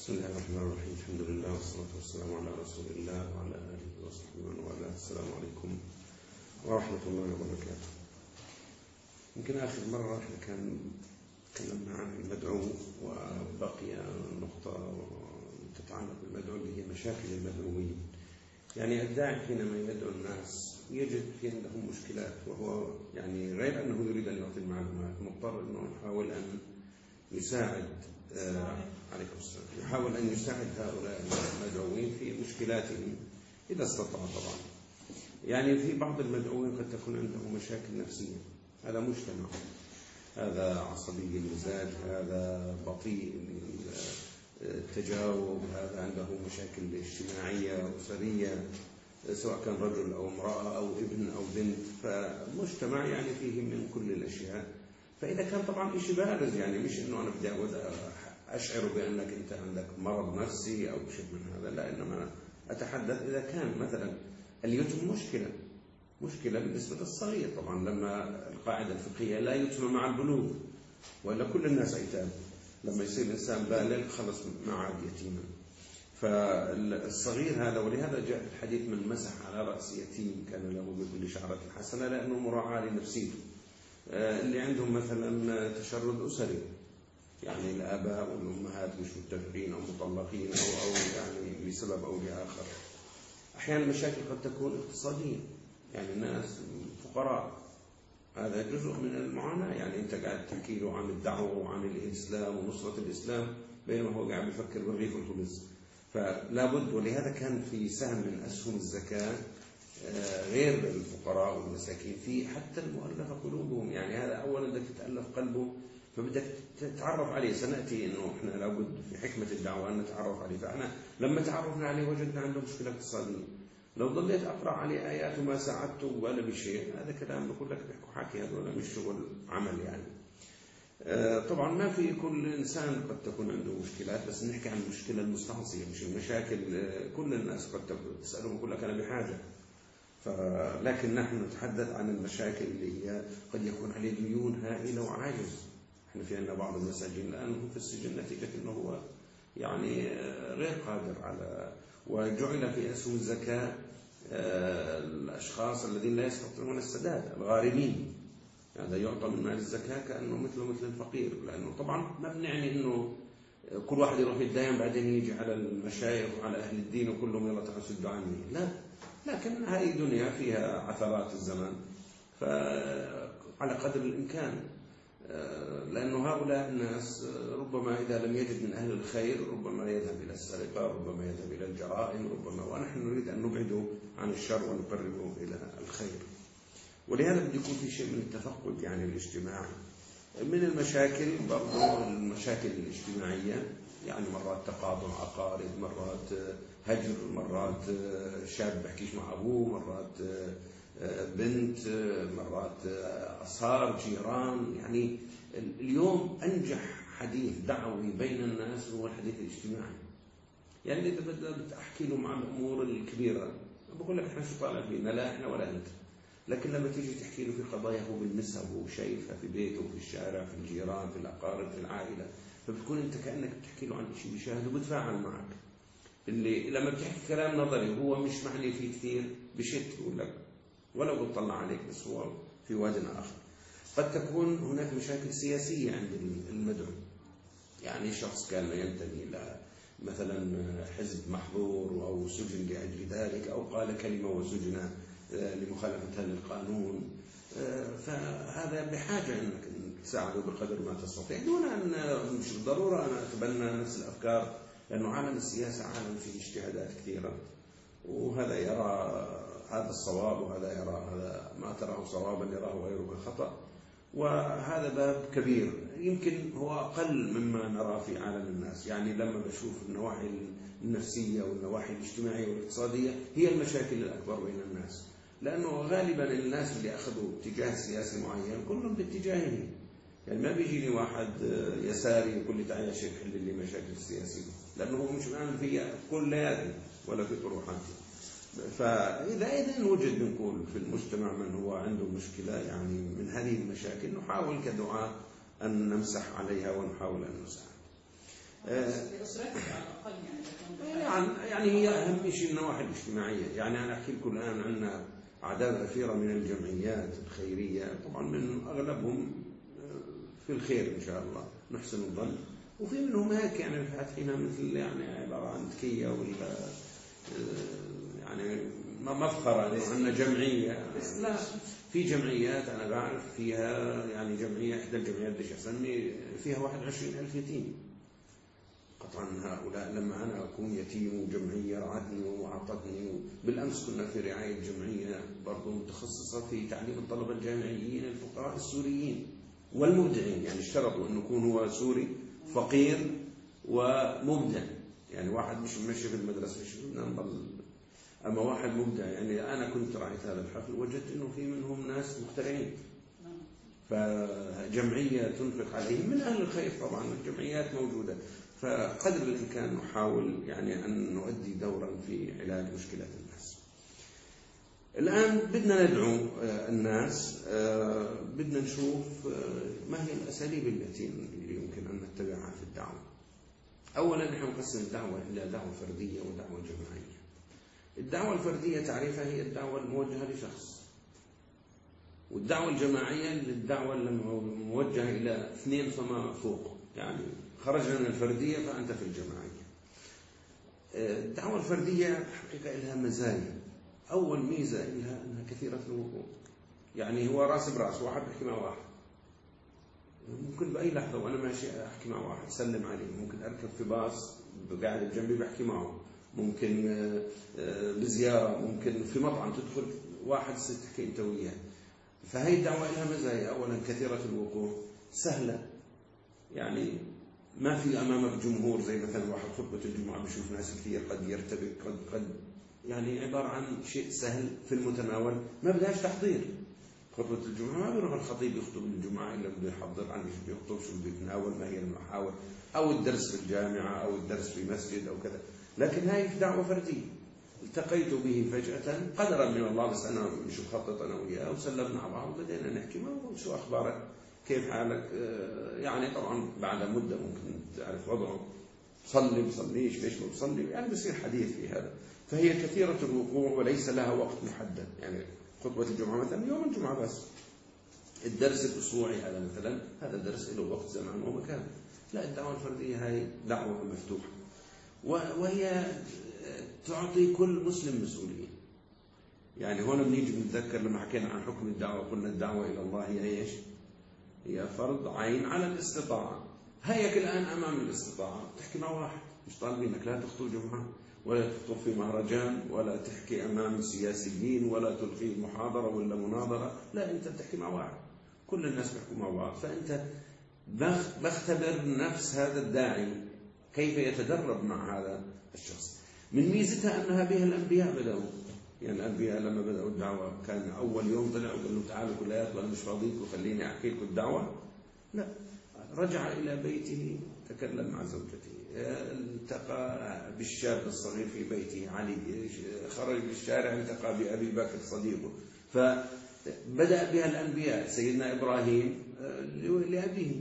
بسم الله الرحمن الرحيم. الحمد لله والصلاة والسلام على رسول الله وعلى آله وصحبه ومن والاه. السلام عليكم ورحمة الله وبركاته. يمكن آخر مرة احنا تكلمنا عن المدعو، وبقي نقطة تتعلق بالمدعو اللي هي مشاكل المدعوين. يعني الداعي حينما يدعو الناس يجد في عندهم مشكلات، وهو يعني غير أنه يريد أن يعطي المعلومات، مضطر أنه يحاول أن يساعد عليكم السلام، يحاول أن يساعد هؤلاء المدعوين في مشكلاتهم إذا استطاع طبعا. يعني في بعض المدعوين قد تكون عنده مشاكل نفسية، هذا مجتمع، هذا عصبي المزاج، هذا بطيء التجاوب، هذا عنده مشاكل اجتماعية أسرية، سواء كان رجل أو امرأة أو ابن أو بنت، فمجتمع يعني فيه من كل الأشياء. فإذا كان طبعا شيء بارز، يعني مش إنه أنا بدي أشعر بأنك أنت عندك مرض نفسي أو شيء من هذا، لا، إنما أتحدث إذا كان مثلا اليتم مشكلة بالنسبة للصغير. طبعا لما القاعدة الفقهية لا يتم مع البلوغ، وإلا كل الناس أيتام، لما يصير الإنسان بالغ خلص ما عاد يتيما. فالصغير هذا، ولهذا جاء الحديث من مسح على رأس يتيم كان له بالإشارة الحسنة، لأنه مراعاة لنفسيته. اللي عندهم مثلا تشرد أسري، يعني الآباء والأمهات مش متفقين أو مطلقين أو يعني لسبب أو لآخر. أحيانا المشاكل قد تكون اقتصادية، يعني الناس فقراء، هذا جزء من المعاناة. يعني أنت قاعد تحكي له عن الدعوة وعن الإسلام ونصرة الإسلام، بينما هو قاعد يفكر برغيف الخبز. فلا بد، ولهذا كان في سهم من أسهم الزكاة غير الفقراء والمساكين، في حتى المؤلفة قلوبهم. يعني هذا أولا بدك تتألف قلبه، فبدك تتعرف عليه. سنأتي أنه إحنا لابد في حكمة الدعوة أن نتعرف عليه. فإحنا لما تعرفنا عليه وجدنا عنده مشكلة اقتصادية، لو ضليت أقرأ عليه آيات وما ساعدته ولا بشيء، هذا كلام بقول لك بيحكوا حكي، هذا مش شغل عمل يعني. طبعا ما في كل إنسان قد تكون عنده مشكلات، بس نحكي عن المشكلة المستعصية مش المشاكل. كل الناس قد تسألهم يقول لك أنا بحاجة، لكن نحن نتحدث عن المشاكل اللي هي قد يكون عليه ديون هائلة وعاجز. احنا في عندنا بعض المساجين الآن هم في السجن نتيجة أنه هو يعني غير قادر على، وجعل في أسهم الزكاة الأشخاص الذين لا يستطيعون السداد، الغارمين، هذا يعني يعطى من مال الزكاة كأنه مثل الفقير، لأنه طبعا ما بنعني أنه كل واحد يروح يتدين بعدين يجي على المشايخ وعلى أهل الدين وكلهم يلا تعالوا سدوا عني، لا، لكن هذه دنيا فيها عثرات الزمان، فعلى قدر الإمكان. لأنه هؤلاء الناس ربما إذا لم يجد من أهل الخير ربما يذهب إلى السرقة، ربما يذهب إلى الجرائم، ربما، ونحن نريد أن نبعده عن الشر ونقربه إلى الخير. ولهذا بده يكون في شيء من التفقد يعني الاجتماعي. من المشاكل برضو المشاكل الاجتماعية، يعني مرات تقاطع عقارب، مرات هجر، مرات شاب بحكيش مع أبوه، مرات بنت، مرات أصهار جيران. يعني اليوم أنجح حديث دعوي بين الناس هو الحديث الاجتماعي. يعني إذا بدأت أحكي لهم عن الأمور الكبيرة بقول لك إحنا شو طالع فينا، لا إحنا ولا أنت. لكن لما تيجي تحكي له في قضايا هو بالنسبة هو شايفها في بيته، في الشارع، في الجيران، في الأقارب، في العائلة، فبتكون أنت كأنك بتحكي له عن شيء بيشاهده وبتفاعل معك. اللي لما بتحكي كلام نظري وهو مش معني فيه كثير بشت يقول لك ولو بتطلع عليك، بس هو في واد آخر. قد تكون هناك مشاكل سياسية عند المدعو، يعني شخص كان ينتمي إلى مثلا حزب محظور أو سجن لأجل ذلك، أو قال كلمة وسجن لمخالفتها للقانون، فهذا بحاجة أنك تساعده بقدر ما تستطيع، دون أن مش بالضرورة أنا أتبنى نفس الأفكار، لأنه عالم السياسة عالم فيه اجتهادات كثيرة، وهذا يرى هذا الصواب وهذا يرى هذا ما تراه صوابا يراه غيره خطأ، وهذا باب كبير يمكن هو أقل مما نرى في عالم الناس. يعني لما بشوف النواحي النفسية والنواحي الاجتماعية والاقتصادية هي المشاكل الأكبر بين الناس، لأنه غالبا الناس اللي أخذوا اتجاه سياسي معين كلهم باتجاهه. يعني ما بيجيني واحد يساري يقول لي تعال يا شيخ حل لي مشاكل السياسية، لأنه هو مش مآمن فيها كلياتي ولا في طروحاتي. فإذا وجد بنقول في المجتمع من هو عنده مشكلة يعني من هذه المشاكل، نحاول كدعاء أن نمسح عليها ونحاول أن نساعد. لأسرتك على الأقل يعني هي أهم شيء النواحي الاجتماعية. يعني أنا أحكي لكم الآن عندنا أعداد كثيرة من الجمعيات الخيرية، طبعا من أغلبهم في الخير إن شاء الله نحسن الظن، وفي منهم هيك يعني فاتحينها مثل يعني عبارة عن تكية ولا يعني مفخرة إنه عندنا جمعية. لا، في جمعيات أنا بعرف فيها يعني جمعية، إحدى الجمعيات بديش أسمي، فيها 21,000 يتيم. قطعا هؤلاء لما أنا أكون يتيم وجمعية رعتني وأعطتني. بالأمس كنا في رعاية جمعية برضو متخصصة في تعليم الطلبة الجامعيين الفقراء السوريين والمبدعين، يعني اشترطوا أن يكون هو سوري فقير ومبدع، يعني واحد مش ماشي في المدرسة نضل، أما واحد مبدع. يعني أنا كنت رأيت هذا الحفل وجدت أنه في منهم ناس مخترعين، فجمعية تنفق عليهم من أهل الخير. طبعا الجمعيات موجودة، فقدر الإمكان نحاول يعني أن نؤدي دورا في علاج مشكلات الناس. الآن بدنا ندعو الناس، بدنا نشوف ما هي الأساليب التي يمكن أن نتبعها في الدعوة. أولا نحن نقسم الدعوة إلى دعوة فردية ودعوة جماعية. الدعوة الفردية تعريفها هي الدعوة الموجهة لشخص، والدعوة الجماعية للدعوة الموجهة إلى 2 فما فوق، يعني خرجنا من الفردية فأنت في الجماعية. الدعوة الفردية حقيقة لها مزايا. أول ميزة لها أنها كثيرة الوقوع، يعني هو راس براس، واحد بيحكي مع واحد، ممكن بأي لحظة وأنا ماشي أحكي مع واحد سلم عليه، ممكن أركب في باص قاعد بجنبي بحكي معه، ممكن بزيارة، ممكن في مطعم تدخل واحد تحكي أنت وياه. فهي الدعوة لها مزايا. أولا كثيرة الوقوع، سهلة، يعني ما في أمامك جمهور زي مثلا واحد خطبة الجمعة بيشوف ناس كثير، قد يرتبك قد يعني عبارة عن شيء سهل في المتناول، ما بدهاش تحضير. خطبة الجمعة ما بيروح الخطيب يخطب الجمعة إلا بده يحضر عن ايش بده يخطب، شو بده يتناول، ما هي المحاور، أو الدرس في الجامعة أو الدرس في مسجد أو كذا. لكن هاي دعوة فردية، التقيت به فجأة قدرا من الله، بس أنا مش مخطط أنا وياه وسلمنا على بعض وبدينا نحكي، ما شو أخبارك، كيف حالك، يعني طبعا بعد مدة ممكن تعرف وضعه، صلي بصليش، ليش ما بصلي، يعني بصير حديث في هذا. فهي كثيرة الوقوع وليس لها وقت محدد، يعني خطبة الجمعة مثلا يوم الجمعة بس، الدرس الأسبوعي هذا مثلا هذا درس له وقت زمان ومكان. لا، الدعوة الفردية هاي دعوة مفتوحة، وهي تعطي كل مسلم مسؤولية. يعني هنا بنيجي بنتذكر لما حكينا عن حكم الدعوة قلنا الدعوة إلى الله هي إيش؟ هي فرض عين على الاستطاعة. هيك الآن أمام الاستطاعة تحكي مع واحد، مش طالبينك لا تخطب جمعة ولا تخطب في مهرجان ولا تحكي أمام سياسيين ولا تلقي محاضرة ولا مناظرة، لا، أنت بتحكي مع واحد، كل الناس بيحكوا مع بعض. فأنت بختبر نفس هذا الداعي كيف يتدرب مع هذا الشخص. من ميزتها أنها بها الأنبياء بدأوا، يعني الأنبياء لما بدأوا الدعوة كان أول يوم طلعوا وقالوا تعالوا كليات وأنا مش فاضيك وخليني أحكي لكم الدعوة، لا، رجع إلى بيته، تكلم مع زوجته، التقى بالشاب الصغير في بيته علي، خرج بالشارع التقى بأبي بكر صديقه. فبدأ بها الأنبياء، سيدنا إبراهيم لأبيه،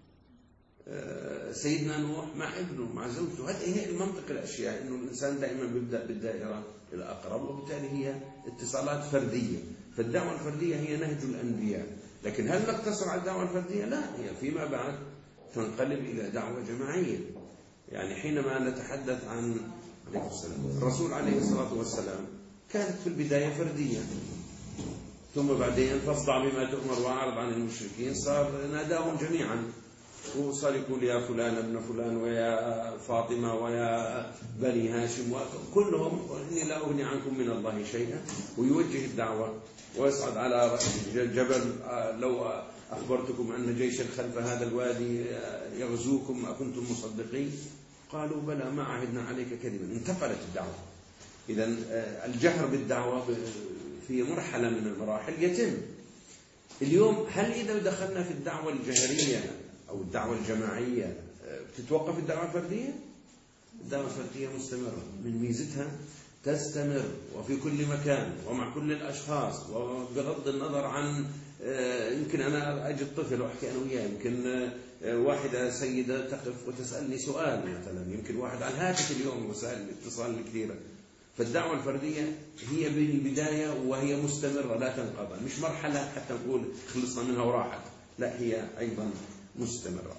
سيدنا نوح مع ابنه مع زوجته. هذه هي المنطق الأشياء، إنه الإنسان دائما بيبدأ بالدائرة الأقرب، وبالتالي هي اتصالات فردية. فالدعوة الفردية هي نهج الأنبياء. لكن هل نقتصر على الدعوة الفردية؟ لا، هي فيما بعد تنقلب إلى دعوة جماعية. يعني حينما نتحدث عن الرسول عليه الصلاة والسلام كانت في البداية فردية، ثم بعدين فاصدع بما تؤمر وأعرض عن المشركين، صار ناداهم جميعا وصار يقول يا فلان ابن فلان ويا فاطمة ويا بني هاشم وكلهم، إني لا أغني عنكم من الله شيئا، ويوجه الدعوة ويصعد على رأس الجبل، لو أخبرتكم أن جيشا خلف هذا الوادي يغزوكم أكنتم مصدقين؟ قالوا بلى ما عهدنا عليك كذبا. انتقلت الدعوة. إذن الجهر بالدعوة في مرحلة من المراحل يتم. اليوم هل إذا دخلنا في الدعوة الجهرية أو الدعوة الجماعية تتوقف الدعوة الفردية؟ الدعوة الفردية مستمرة، من ميزتها تستمر وفي كل مكان ومع كل الأشخاص، وبغض النظر عن يمكن أنا أجد طفل وأحكي أنا وياه، يمكن واحدة سيدة تقف وتسألني سؤال مثلا، يمكن واحد على الهاتف اليوم وسائل الاتصال الكثيرة. فالدعوة الفردية هي بالبداية وهي مستمرة لا تنقطع، مش مرحلة حتى نقول خلصنا منها وراحت، لا هي أيضا مستمرة.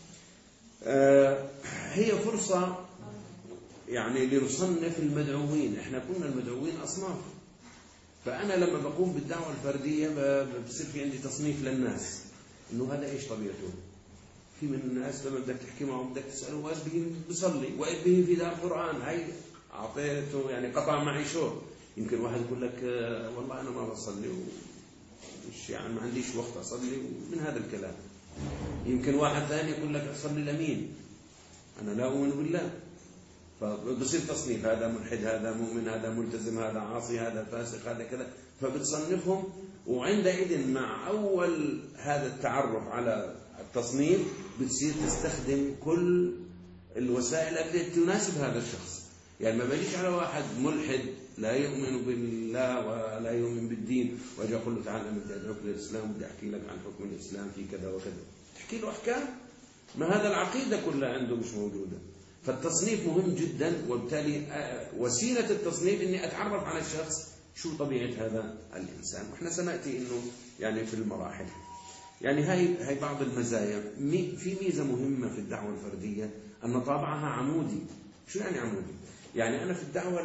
هي فرصة يعني لنصنف المدعوين. احنا كنا المدعوين أصناف، فأنا لما بقوم بالدعوة الفردية بصير في عندي تصنيف للناس إنه هذا إيش طبيعته. في من الناس لما بدك تحكي معه بدك تسأله وإذ به بيصلي وإذ به في دار قرآن، هاي أعطيته يعني قطع معي شوط. يمكن واحد يقول لك والله أنا ما بصلي ومش يعني ما عنديش وقت أصلي ومن هذا الكلام. يمكن واحد ثاني يقول لك أصلي لمين، أنا لا أؤمن بالله. فبصير تصنيف، هذا ملحد، هذا مؤمن، هذا ملتزم، هذا عاصي، هذا فاسق، هذا كذا، فبتصنفهم. وعندئذ مع أول هذا التعرف على التصنيف بتصير تستخدم كل الوسائل التي تناسب هذا الشخص. يعني ما بليش على واحد ملحد لا يؤمن بالله ولا يؤمن بالدين واجي اقول له تعال انا بدي ادعوك للاسلام، بدي احكي لك عن حكم الاسلام في كذا وكذا، تحكي له احكام، ما هذا العقيده كلها عنده مش موجوده. فالتصنيف مهم جدا، وبالتالي وسيله التصنيف اني اتعرف على الشخص شو طبيعه هذا الانسان. واحنا سناتي انه يعني في المراحل يعني هاي بعض المزايا. في ميزه مهمه في الدعوه الفرديه ان طابعها عمودي. شو يعني عمودي؟ يعني انا في الدعوه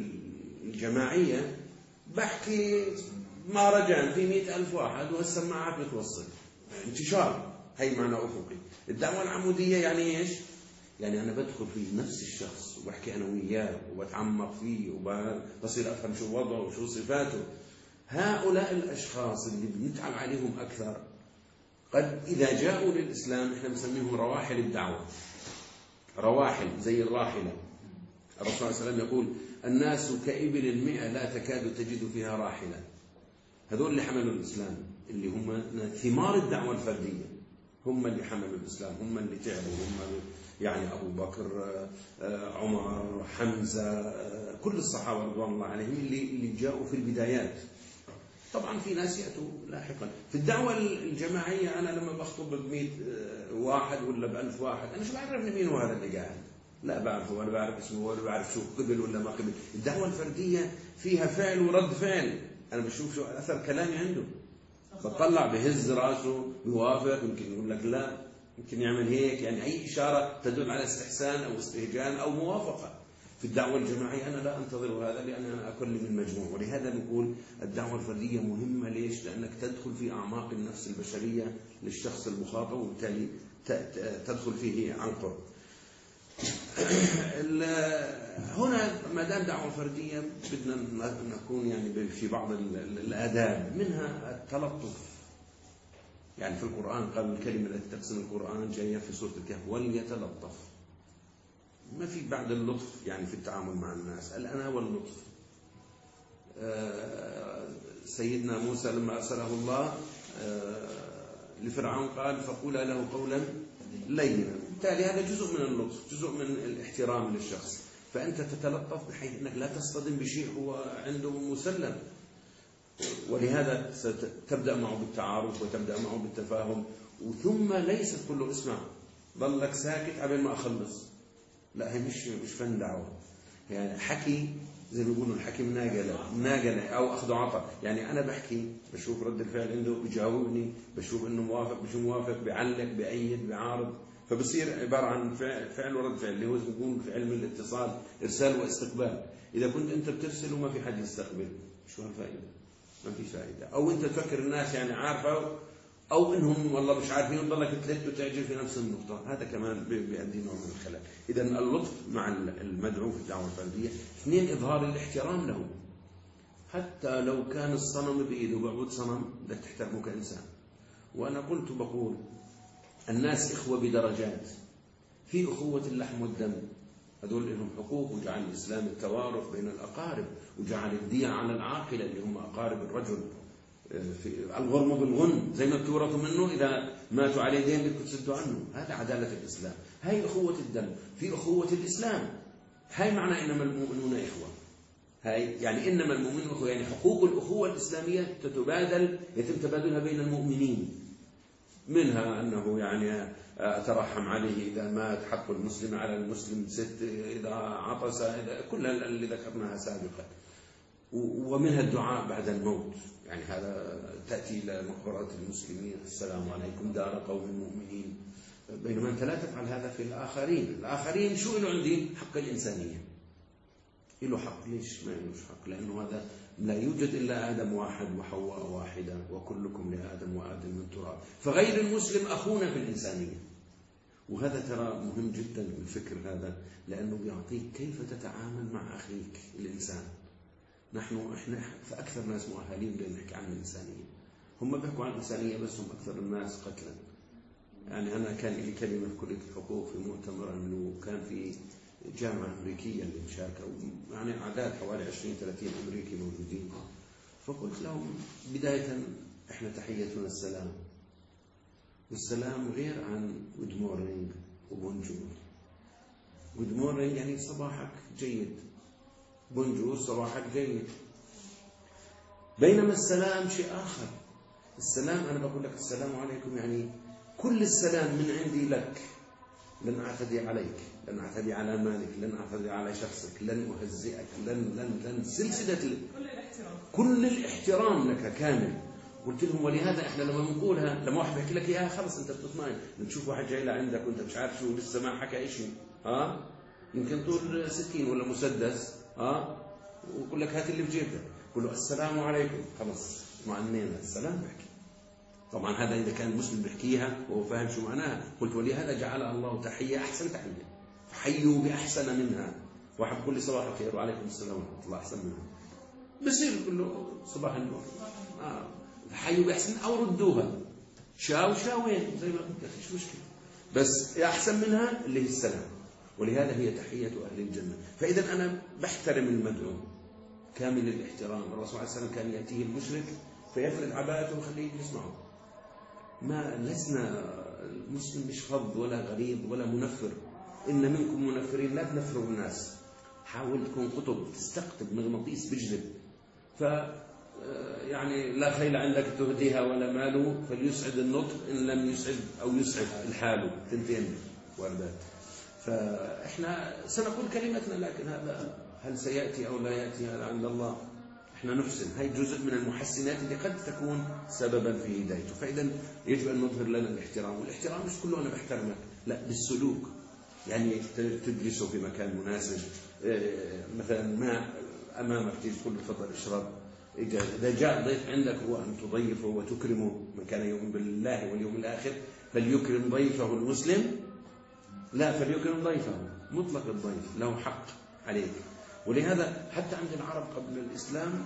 الجماعيه بحكي ما رجع في 100,000 واحد والسماعات بتوصل انتشار، هي معنى افقي. الدعوه العموديه يعني ايش؟ يعني انا بدخل في نفس الشخص وبحكي انا وياه وبتعمق فيه وبصير افهم شو وضعه وشو صفاته. هؤلاء الاشخاص اللي بنتعب عليهم اكثر قد اذا جاءوا للاسلام احنا بنسميهم رواحل الدعوه. رواحل زي الراحله. الرسول صلى الله عليه وسلم يقول الناس كإبل 100 لا تكاد تجد فيها راحلة. هذول اللي حملوا الإسلام، اللي هم ثمار الدعوة الفردية، هم اللي حملوا الإسلام، هم اللي تعبوا، هم يعني أبو بكر، عمر، حمزة، كل الصحابة رضوان الله عليهم اللي جاءوا في البدايات. طبعا في ناس يأتوا لاحقا. في الدعوة الجماعية أنا لما بخطب ب100 واحد ولا ب1000 واحد أنا شو بعرفني مين هو هذا اللي قاعد؟ لا بعرفه ولا بعرف اسمه ولا بعرف شو قبل ولا ما قبل. الدعوة الفردية فيها فعل ورد فعل، أنا بشوف شو أثر كلامي عنده، بطلع بهز راسه بيوافق، يمكن يقول لك لا، يمكن يعمل هيك، يعني أي إشارة تدل على استحسان أو استهجان أو موافقة. في الدعوة الجماعية أنا لا أنتظر هذا لأن أنا أكل من مجموع. ولهذا نقول الدعوة الفردية مهمة. ليش؟ لأنك تدخل في أعماق النفس البشرية للشخص المخاطب وبالتالي تدخل فيه عن قرب. هنا ما دام دعوة فردية بدنا نكون يعني في بعض الآداب، منها التلطف. يعني في القرآن قال الكلمة التي تقسم القرآن جاية في سورة الكهف وليتلطف. ما في بعد اللطف يعني في التعامل مع الناس، الأنا واللطف. سيدنا موسى لما أرسله الله لفرعون قال فقولا له قولا لينا. بالتالي هذا جزء من اللطف، جزء من الاحترام للشخص. فأنت تتلطف بحيث أنك لا تصطدم بشيء هو عنده مسلم. ولهذا ستبدأ معه بالتعارف وتبدأ معه بالتفاهم. وثم ليست كله اسمع ضلك ساكت قبل ما أخلص، لا هي مش فن دعوة. يعني حكي زي ما بيقولوا الحكي مناقلة أو أخذ عطاء. يعني أنا بحكي بشوف رد الفعل عنده، بجاوبني، بشوف إنه موافق مش موافق، بيعلق، بأيد، بعارض. فبصير عبارة عن فعل ورد فعل اللي هو بيقول في علم الاتصال إرسال واستقبال. إذا كنت أنت بترسل وما في حد يستقبل شو هالفائدة؟ ما في فائدة. أو أنت تفكر الناس يعني عارفة أو إنهم والله مش عارفين وتضلك تلت وتعجل في نفس النقطة، هذا كمان بيؤدي نوع من الخلل. إذا اللطف مع المدعو في الدعوة الفردية. 2 إظهار الاحترام له، حتى لو كان الصنم بإيده بعبد صنم بدك تحترمه كإنسان. وأنا قلت بقول الناس إخوة بدرجات، في أخوة اللحم والدم، هذول لهم حقوق، وجعل الإسلام التوارث بين الأقارب، وجعل الدية على العاقلة اللي هم أقارب الرجل، في الغرم بالغن زي ما بتورثوا منه، إذا ماتوا عليه دين بدكم تسدوا عنه. هذا عدالة الإسلام. هاي أخوة الدم. في أخوة الإسلام، هاي معنى إنما المؤمنون إخوة. هاي يعني إنما المؤمنون أخوة، يعني حقوق الأخوة الإسلامية يتم تبادلها بين المؤمنين، منها أنه يعني أترحم عليه إذا مات، حق المسلم على المسلم 6 إذا عطس، كل اللي ذكرناها سابقا، ومنها الدعاء بعد الموت، يعني هذا تأتي إلى مقبرة المسلمين السلام عليكم دار قوم مؤمنين، بينما أنت لا تفعل هذا في الآخرين شو له عندي؟ حق الإنسانية له حق. ليش ما له حق؟ لأنه هذا لا يوجد إلا آدم واحد وحواء واحدة وكلكم لآدم وآدم من تراب، فغير المسلم أخونا في الإنسانية. وهذا ترى مهم جدا الفكر هذا، لأنه بيعطيك كيف تتعامل مع أخيك الإنسان. إحنا فأكثر ناس مؤهلين لنحكي عن الإنسانية، هم بيحكوا عن الإنسانية بس هم أكثر الناس قتلا. يعني أنا كان لي كلمة في كلية الحقوق في مؤتمر أنه كان في جامعة أمريكية اللي مشاركة، يعني أعداد حوالي 20-30 أمريكي موجودين، فقلت لهم بداية إحنا تحيتنا السلام، والسلام غير عن good morning وبونجور. good morning يعني صباحك جيد، بونجور صباحك جيد، بينما السلام شيء آخر. السلام أنا بقول لك السلام عليكم يعني كل السلام من عندي لك، لن أعتدي عليك، لن أعتدي على مالك، لن أعتدي على شخصك، لن أهزئك، لن سلسلة كل الاحترام لك كامل. قلت لهم ولهذا احنا لما بنقولها لما واحد بيحكي لك اياها خلص انت بتطمئن، بتشوف واحد جاي لعندك وانت مش عارف شو لسه ما حكى شيء، يمكن طول سكين ولا مسدس، ويقول لك هات اللي بجيبك، قل له السلام عليكم، خلص اطمئنينا، السلام بحكي. طبعا هذا إذا كان المسلم بيحكيها وهو فاهم شو معناها. قلت ولهذا جعلها الله تحية أحسن تحية، فحيوا بأحسن منها. واحد بيقول لي صباح الخير وعليكم السلام ورحمة الله، أحسن منها بصير يقول له صباح النور، حيوا بأحسن أو ردوها شاوين زي ما قلت، مش مشكلة، بس أحسن منها اللي هي السلام. ولهذا هي تحية أهل الجنة. فإذا أنا بحترم المدعو كامل الاحترام. الرسول عليه السلام كان يأتيه المشرك فيفرد عباءته ويخليه يسمعه. ما لسنا المسلم مش فض ولا غريب ولا منفر، إن منكم منفرين، لا تنفروا الناس، حاول تكون قطب، تستقطب مغناطيس بجلب. يعني لا خيل عندك تهديها ولا ماله، فليسعد النطق إن لم يسعد أو يسعد الحال، تنتين واردات. فإحنا سنقول كلمتنا، لكن هذا هل سيأتي أو لا يأتي هذا عند الله. إحنا نحسن، هاي جزء من المحسنات اللي قد تكون سببا في هدايته. فإذا يجب أن نظهر لنا الاحترام، والاحترام مش كله أنا بحترمك، لا، بالسلوك. يعني تجلسه في مكان مناسب، مثلا ما أمامك تيجي تقول له تفضل اشرب. إذا جاء ضيف عندك هو أن تضيفه وتكرمه، من كان يؤمن بالله واليوم الآخر فليكرم ضيفه المسلم، لا فليكرم ضيفه، مطلق الضيف له حق عليك. ولهذا حتى عند العرب قبل الإسلام،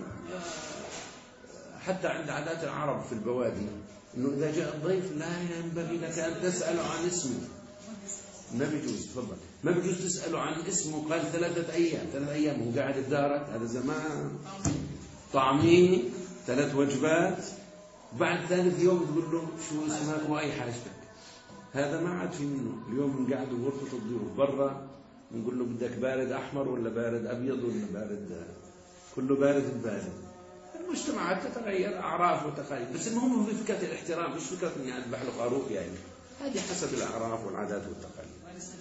حتى عند عادات العرب في البوادي، إنه إذا جاء الضيف لا ينبغي لك أن تسأله عن اسمه، ما بيجوز، تفضل، ما بيجوز تسأله عن اسمه. قال 3 أيام هو قاعد بدارك، هذا زمان طعميه 3 وجبات، بعد 3 يوم تقول له شو اسمك وأي حاجتك. هذا ما عاد في منه. اليوم بنقعد بغرفة الضيوف برا، نقول له بدك بارد أحمر ولا بارد أبيض ولا بارد، كله بارد. المجتمعات تتغير، أعراف وتقاليد، بس المهم في فكرة الاحترام، مش فكرة إني أذبح له خروف، يعني هذه حسب الأعراف والعادات والتقاليد.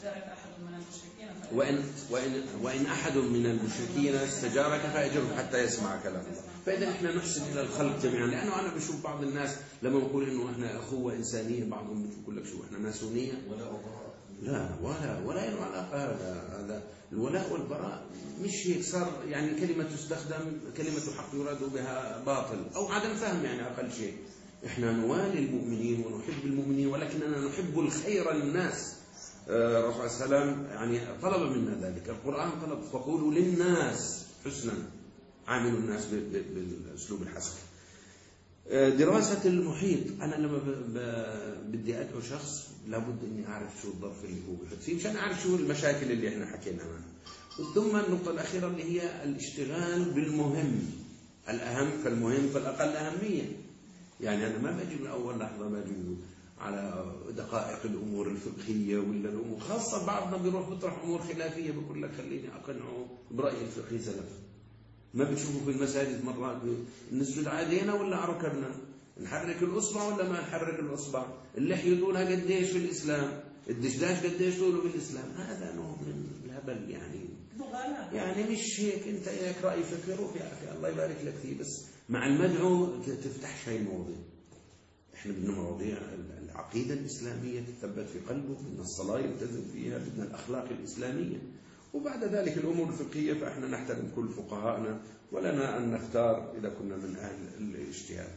وإن أحد من المشركين استجارك فأجره حتى يسمع كلام الله. فإذا إحنا نحسن إلى الخلق جميعا، لأنه أنا بشوف بعض الناس لما نقول إنه إحنا أخوة إنسانية، بعضهم بيقول لك شو إحنا ماسونية، لا ولا له علاقة. هذا الولاء والبراء مش هيك، صار يعني كلمة تستخدم كلمة حق يراد بها باطل أو عدم فهم، يعني أقل شيء. إحنا نوالي المؤمنين ونحب المؤمنين، ولكننا نحب الخير للناس. الرسول صلى الله عليه وسلم يعني طلب منا ذلك، القرآن طلب فقولوا للناس حسنا، عاملوا الناس بالأسلوب الحسن. دراسة المحيط، أنا لما بدي أدعو شخص لابد أني أعرف شو الظرف اللي هو بحط فيه مشان أعرف شو المشاكل اللي إحنا حكينا عنها. ثم النقطة الأخيرة اللي هي الاشتغال بالمهم، الأهم فالمهم فالأقل أهمية. يعني أنا ما بجي من أول لحظة بجي على دقائق الأمور الفقهية ولا الأمور، خاصة بعضنا بيروح بيطرح أمور خلافية، بقول لك خليني أقنعه برأي الفقهي سلف. ما بتشوفوا في المساجد مرات نسجد عادينا ولا على ركبنا؟ نحرك الأصبع ولا ما نحرك الأصبع؟ اللحية طولها قديش في الإسلام؟ الدشداش قديش طوله في الإسلام؟ هذا نوع من الهبل يعني مش هيك. أنت لك رأي فكر وفي عافية الله يبارك لك فيه، بس مع المدعو تفتح هاي المواضيع. إحنا بدنا مواضيع العقيدة الإسلامية تثبت في قلبه، بدنا الصلاة يلتزم فيها، بدنا الأخلاق الإسلامية، وبعد ذلك الأمور الفقهية فإحنا نحترم كل فقهاءنا ولنا أن نختار إذا كنا من أهل الاجتهاد.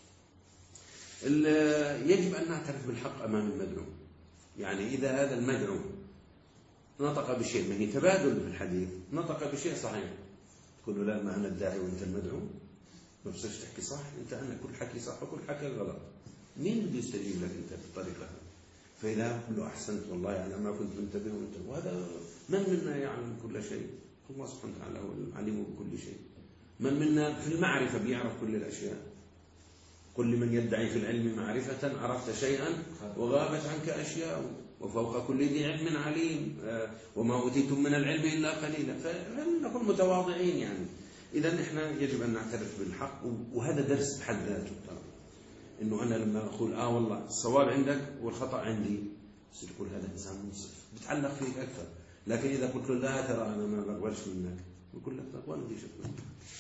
يجب أن نعترف بالحق أمام المدعو. يعني إذا هذا المدعو نطق بشيء، ما هي تبادل بالحديث، نطق بشيء صحيح تقول له لا ما أنا الداعي وأنت المدعو، ما بصيرش تحكي صح، أنت أنا كل حكي صح وكل حكي غلط، مين بده يستجيب لك أنت بالطريقة هذه؟ فإذا قل له أحسنت والله أنا ما كنت منتبه وأنت، وهذا من منا يعلم كل شيء؟ الله سبحانه وتعالى هو العليم بكل شيء. من منا في المعرفة بيعرف كل الأشياء؟ قل لمن يدعي في العلم معرفة عرفت شيئا وغابت عنك أشياء وفوق كل ذي علم عليم وما أوتيتم من العلم إلا قليلا. فنكون متواضعين يعني. إذا إحنا يجب أن نعترف بالحق، وهذا درس بحد ذاته. إنه أنا لما أقول والله الصواب عندك والخطأ عندي، تقول هذا إنسان منصف بتعلق فيك أكثر. لكن إذا قلت له لا ترى أنا ما بقبلش منك، يقول لك ولا بدي شك منك.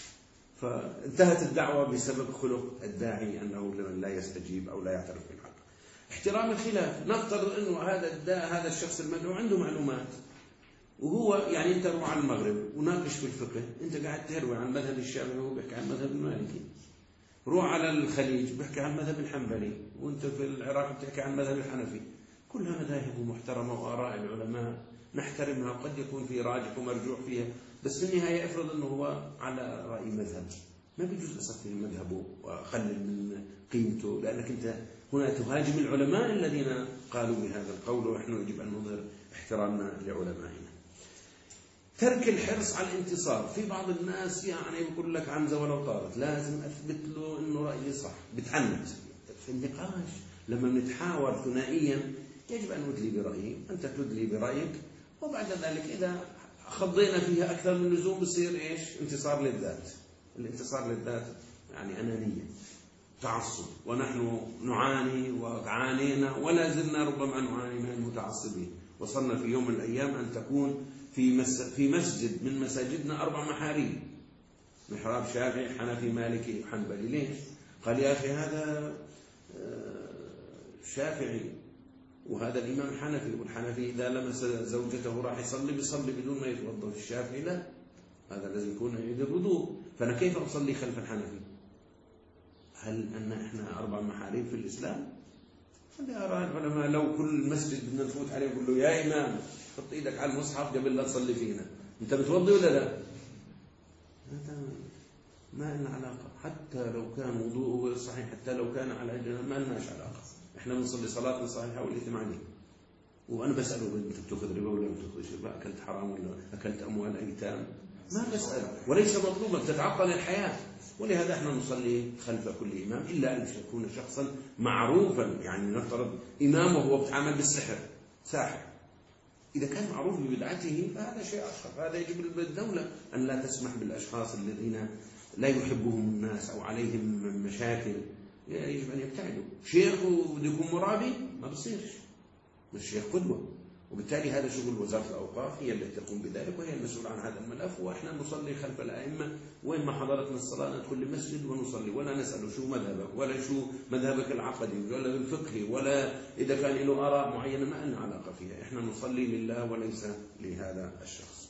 فانتهت الدعوة بسبب خلق الداعي أنه لا يستجيب أو لا يعترف بالحق. احترام الخلاف. نفترض أنه هذا الشخص المدعو عنده معلومات، وهو يعني أنت روح على المغرب وناقش في الفقه، أنت قاعد تروي عن مذهب الشافعي وهو بيحكي عن مذهب المالكي. روح على الخليج بيحكي عن مذهب الحنبلي وأنت في العراق بتحكي عن مذهب الحنفي. كلها مذاهب محترمة وآراء العلماء نحترمها، وقد يكون في راجح ومرجوح فيها، بس في النهاية افرض أنه هو على رأي مذهب، ما بيجوز أصفي مذهبه وأقلل من قيمته، لأنك أنت هنا تهاجم العلماء الذين قالوا بهذا القول، ونحن يجب أن نظهر احترامنا لعلمائنا. ترك الحرص على الانتصار. في بعض الناس يعني يقول لك عنزة ولو طارت، لازم أثبت له أنه رأيي صح، بتعنت في النقاش. لما نتحاور ثنائيا يجب أن أدلي برأيي، أنت تدلي برأيك، وبعد ذلك إذا خضينا فيها أكثر من اللزوم بصير إيش؟ انتصار للذات. الانتصار للذات يعني أنانية، تعصب، ونحن نعاني وعانينا ولا زلنا ربما نعاني من المتعصبين. وصلنا في يوم من الأيام أن تكون في مسجد من مساجدنا 4 محاريب، محراب شافعي حنفي مالكي وحنبلي. ليش؟ قال يا أخي هذا شافعي وهذا الإمام حنفي، والحنفي إذا لمس زوجته راح يصلي بيصلي بدون ما يتوضأ، الشافعي لا، هذا لازم يكون يعيد الوضوء. فأنا كيف أصلي خلف الحنفي؟ هل أن إحنا 4 محاريب في الإسلام؟ هذا آراء العلماء. لو كل مسجد بدنا نفوت عليه نقول له يا إمام حط إيدك على المصحف قبل لا تصلي فينا، أنت بتوضي ولا لا؟ هذا ما لنا علاقة. حتى لو كان وضوءه صحيح، حتى لو كان على أجلنا، ما لناش علاقة. إحنا بنصلي صلاة صحيحة والإثم عليه. وأنا بسأله أنت بتأخذ ربا ولا بتأخذ ربا؟ أكلت حرام ولا أكلت أموال أيتام؟ ما بسأل، وليس مطلوبا، تتعطل الحياة. ولهذا احنا نصلي خلف كل إمام إلا أن يكون شخصا معروفا. يعني نفترض إمام وهو بيتعامل بالسحر، ساحر، إذا كان معروف ببدعته فهذا شيء آخر. هذا يجب الدولة أن لا تسمح بالأشخاص الذين لا يحبهم الناس أو عليهم مشاكل، يجب أن يبتعدوا. شيخ وبده يكون مرابي ما بصيرش، مش شيخ قدوة. وبالتالي هذا شغل وزارة الأوقاف، هي التي تقوم بذلك وهي المسؤولة عن هذا الملف. وإحنا نصلي خلف الأئمة، وين ما حضرتنا الصلاة ندخل لمسجد ونصلي، ولا نسأل شو مذهبك ولا شو مذهبك العقدي ولا الفقهي، ولا إذا كان له آراء معينة ما لنا علاقة فيها. إحنا نصلي لله وليس لهذا الشخص.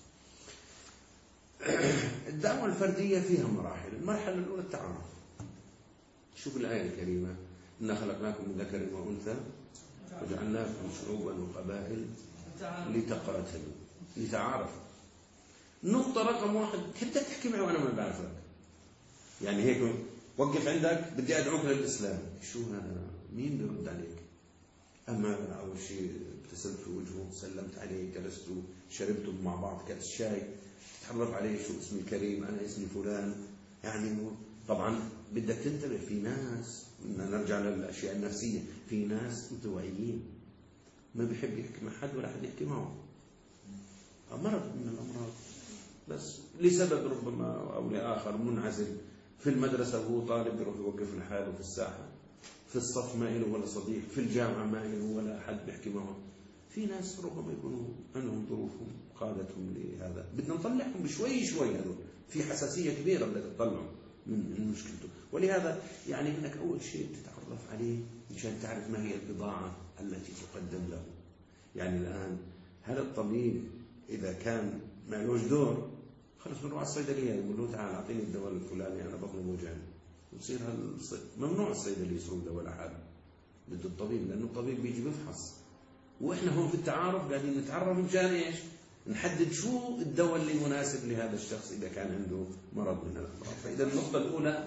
الدعوة الفردية فيها مراحل. المرحلة الأولى التعارف. شوف الآية الكريمة: إنا خلقناكم من ذكر وأنثى وجعلناكم شعوبا وقبائل لتقاتلوا لتعارفوا. نقطة رقم 1، تبدأ تحكي معي وأنا ما بعرفك. يعني هيك وقف عندك بدي أدعوك للإسلام، شو هذا؟ مين بيرد عليك؟ أما أول شيء ابتسمت في وجهه، سلمت عليه، جلستوا شربتوا مع بعض كأس شاي، تعرف عليه شو اسمي الكريم، أنا اسمي فلان. يعني طبعا بدك تنتبه، في ناس، نرجع للأشياء النفسية، في ناس انطوائيين ما بيحب يحكي مع حد ولا حد يحكي معه، مرض من الأمراض. بس لسبب ربما أو لآخر منعزل في المدرسة وهو طالب يروح يوقف لحاله في الساحة، في الصف ما له ولا صديق، في الجامعة ما له ولا حد بيحكي معه. في ناس ربما يكونوا عندهم ظروفهم قادتهم لهذا، بدنا نطلعهم بشوي شوي. هذول في حساسية كبيرة بدك تطلعهم من مشكلته. ولهذا يعني انك اول شيء تتعرف عليه مشان تعرف ما هي البضاعة التي تقدم له. يعني الآن هل الطبيب إذا كان ما لهش دور خلص بنروح على الصيدلية يقول له تعال أعطيني الدواء الفلاني أنا بطني بوجعني، ويصير ممنوع الصيدلي يسوق دواء لحاله، بده الطبيب، لأنه الطبيب بيجي بيفحص. وإحنا هون في التعارف قاعدين نتعرف مشان إيش؟ نحدد شو الدواء اللي مناسب لهذا الشخص إذا كان عنده مرض من الأمراض. فإذا النقطة الأولى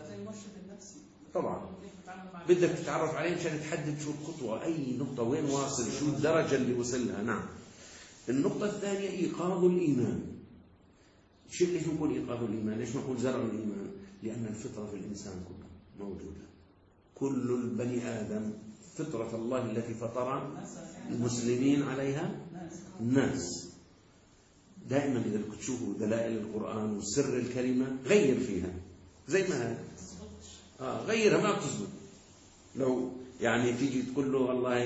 طبعا بدك تتعرف عليه مشان تحدد شو الخطوة، أي نقطة وين واصل، شو الدرجة اللي وصلها. نعم. النقطة الثانية إيقاظ الإيمان. شو ليش نقول إيقاظ الإيمان؟ ليش نقول زرع الإيمان؟ لأن الفطرة في الإنسان كله موجودة. كل البني آدم فطرة الله التي فطر المسلمين عليها الناس. دائما إذا بدك تشوفوا دلائل القرآن وسر الكلمة غير فيها زي ما هي غيرها ما بتزبط. لو يعني تيجي تقول له والله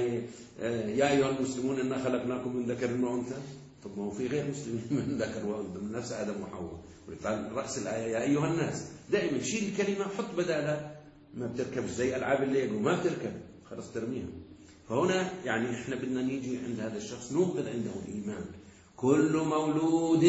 يا أيها المسلمون إنا خلقناكم من ذكر وأنثى، طب ما هو في غير مسلمين من ذكر وأنثى من نفس آدم وحواء. ولذلك رأس الآية يا أيها الناس، دائما شيل الكلمة حط بدالها ما بتركبش زي ألعاب الليجو ما بتركب خلاص ترميها. فهنا يعني إحنا بدنا نيجي عند هذا الشخص نوقظ عنده الإيمان. كل مولود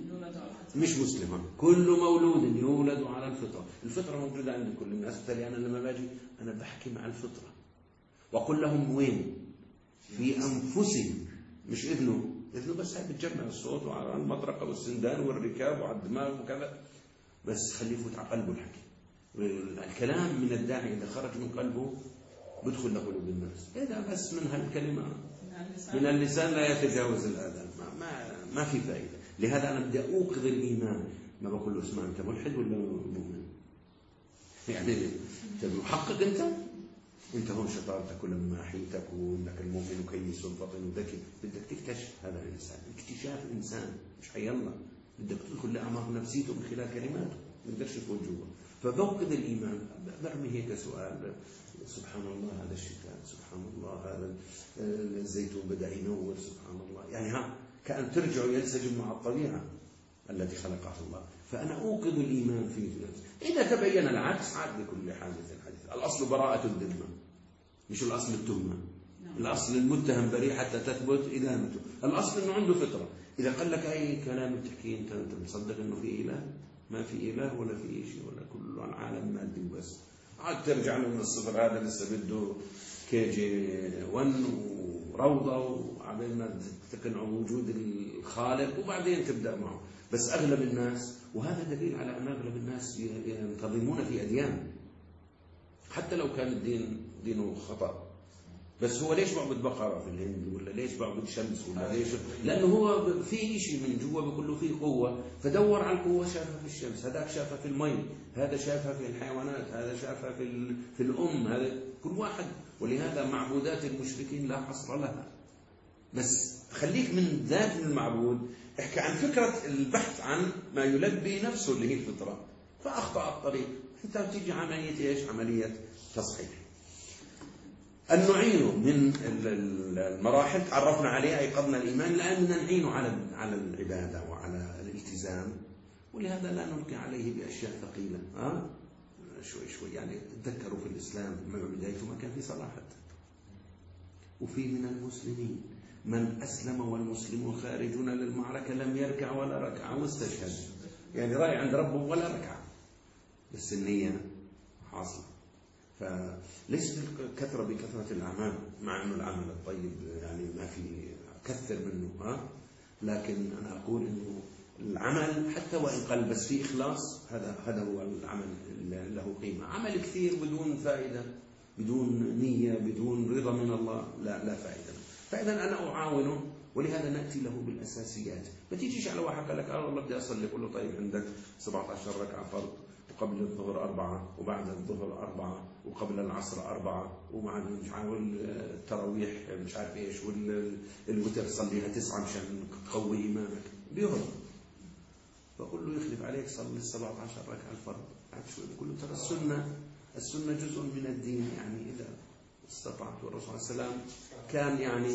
مش مسلمة، كل مولود يولد على الفطرة. الفطرة موجودة عند كل الناس. بالتالي أنا لما باجي أنا بحكي مع الفطرة وأقول لهم وين؟ في أنفسهم، مش إذنه بس هاي بتجمع الصوت وعلى المطرقة والسندان والركاب وعلى الدماغ وكذا، بس خليه يفوت على قلبه الحكي. الكلام من الداعي إذا خرج من قلبه بدخل لقلوب الناس. إذا بس من هالكلمة من اللسان لا يتجاوز الآذان ما في فائدة. لهذا أنا بدي أوقظ الإيمان. ما بقول له اسمع أنت ملحد ولا مؤمن؟ يعني أنت محقق، أنت هون شطارتك ولما حيلتك وأنك المؤمن كيس فطن وذكي. بدك تكتشف هذا الإنسان، اكتشاف إنسان مش حي الله. بدك تدخل لأعماق نفسيته من خلال كلماته، ما بدكش تفوت جوا. فبوقظ الإيمان. برمي هيك سؤال: سبحان الله هذا الشتاء، سبحان الله هذا الزيتون بدأ ينور، سبحان الله. يعني كأن ترجع ينسجم مع الطبيعة التي خلقها الله. فأنا أوقظ الإيمان في نفسي. إذا تبين العكس عاد لكل حادث حديث. الأصل براءة الذمة، مش الأصل التهمة. الأصل المتهم بريء حتى تثبت إدانته. الأصل إنه عنده فطرة. إذا قال لك أي كلام بتحكيه أنت مصدق إنه في إله؟ ما في إله ولا في شيء، ولا كل العالم مادي وبس. عاد ترجع له من الصفر. هذا لسه بده KG1 وروضة وعبين ما تقنع وجود الخالق وبعدين تبدأ معه. بس أغلب الناس، وهذا دليل على أن أغلب الناس ينتظمون في أديان حتى لو كان الدين دينه خطأ. بس هو ليش بعبد بقرة في الهند، ولا ليش بعبد شمس، ولا ليش؟ لأنه هو في شيء من جوا بيقول له فيه قوة، فدور على القوة. شافها في الشمس، هذاك شافها في المي، هذا شافها في الحيوانات، هذا شافها في الأم، هذا كل واحد. ولهذا معبودات المشركين لا حصر لها. بس خليك من ذات المعبود، احكي عن فكرة البحث عن ما يلبي نفسه اللي هي الفطرة. فأخطأ الطريق. انت بتيجي عملية ايش؟ عملية تصحيح. النعين من المراحل تعرفنا عليها، أيقظنا الإيمان، الآن نعين على العبادة وعلى الالتزام. ولهذا لا نلقي عليه بأشياء ثقيلة. شوي يعني تذكروا في الإسلام مع بدايته ما كان في صلاة حتى. وفي من المسلمين من أسلم والمسلمون خارجون للمعركة لم يركع ولا ركع واستشهد. يعني رايح عند ربه ولا ركع، بس النية حاصلة. فليس الكثرة بكثرة الأعمال، مع أنه العمل الطيب يعني ما في كثر منه، لكن أنا أقول أنه العمل حتى وإن قل بس في إخلاص، هذا هو العمل له قيمة. عمل كثير بدون فائدة، بدون نية، بدون رضا من الله، لا فائدة. فإذا أنا أعاونه. ولهذا نأتي له بالأساسيات. ما تيجيش على واحد قال لك والله بدي أصلي، قل له طيب عندك 17 ركعة فرض، وقبل الظهر 4، وبعد الظهر 4، وقبل العصر 4، ومع التراويح مش عارف إيش، والوتر صليها 9 مشان تقوي إيمانك. بيهرب. فقل له يخلف عليك صلي 17 ركعة الفرض. بعد شوي بقول له ترى السنة جزء من الدين، يعني إذا استطعت. والرسول صلى الله عليه وسلم كان يعني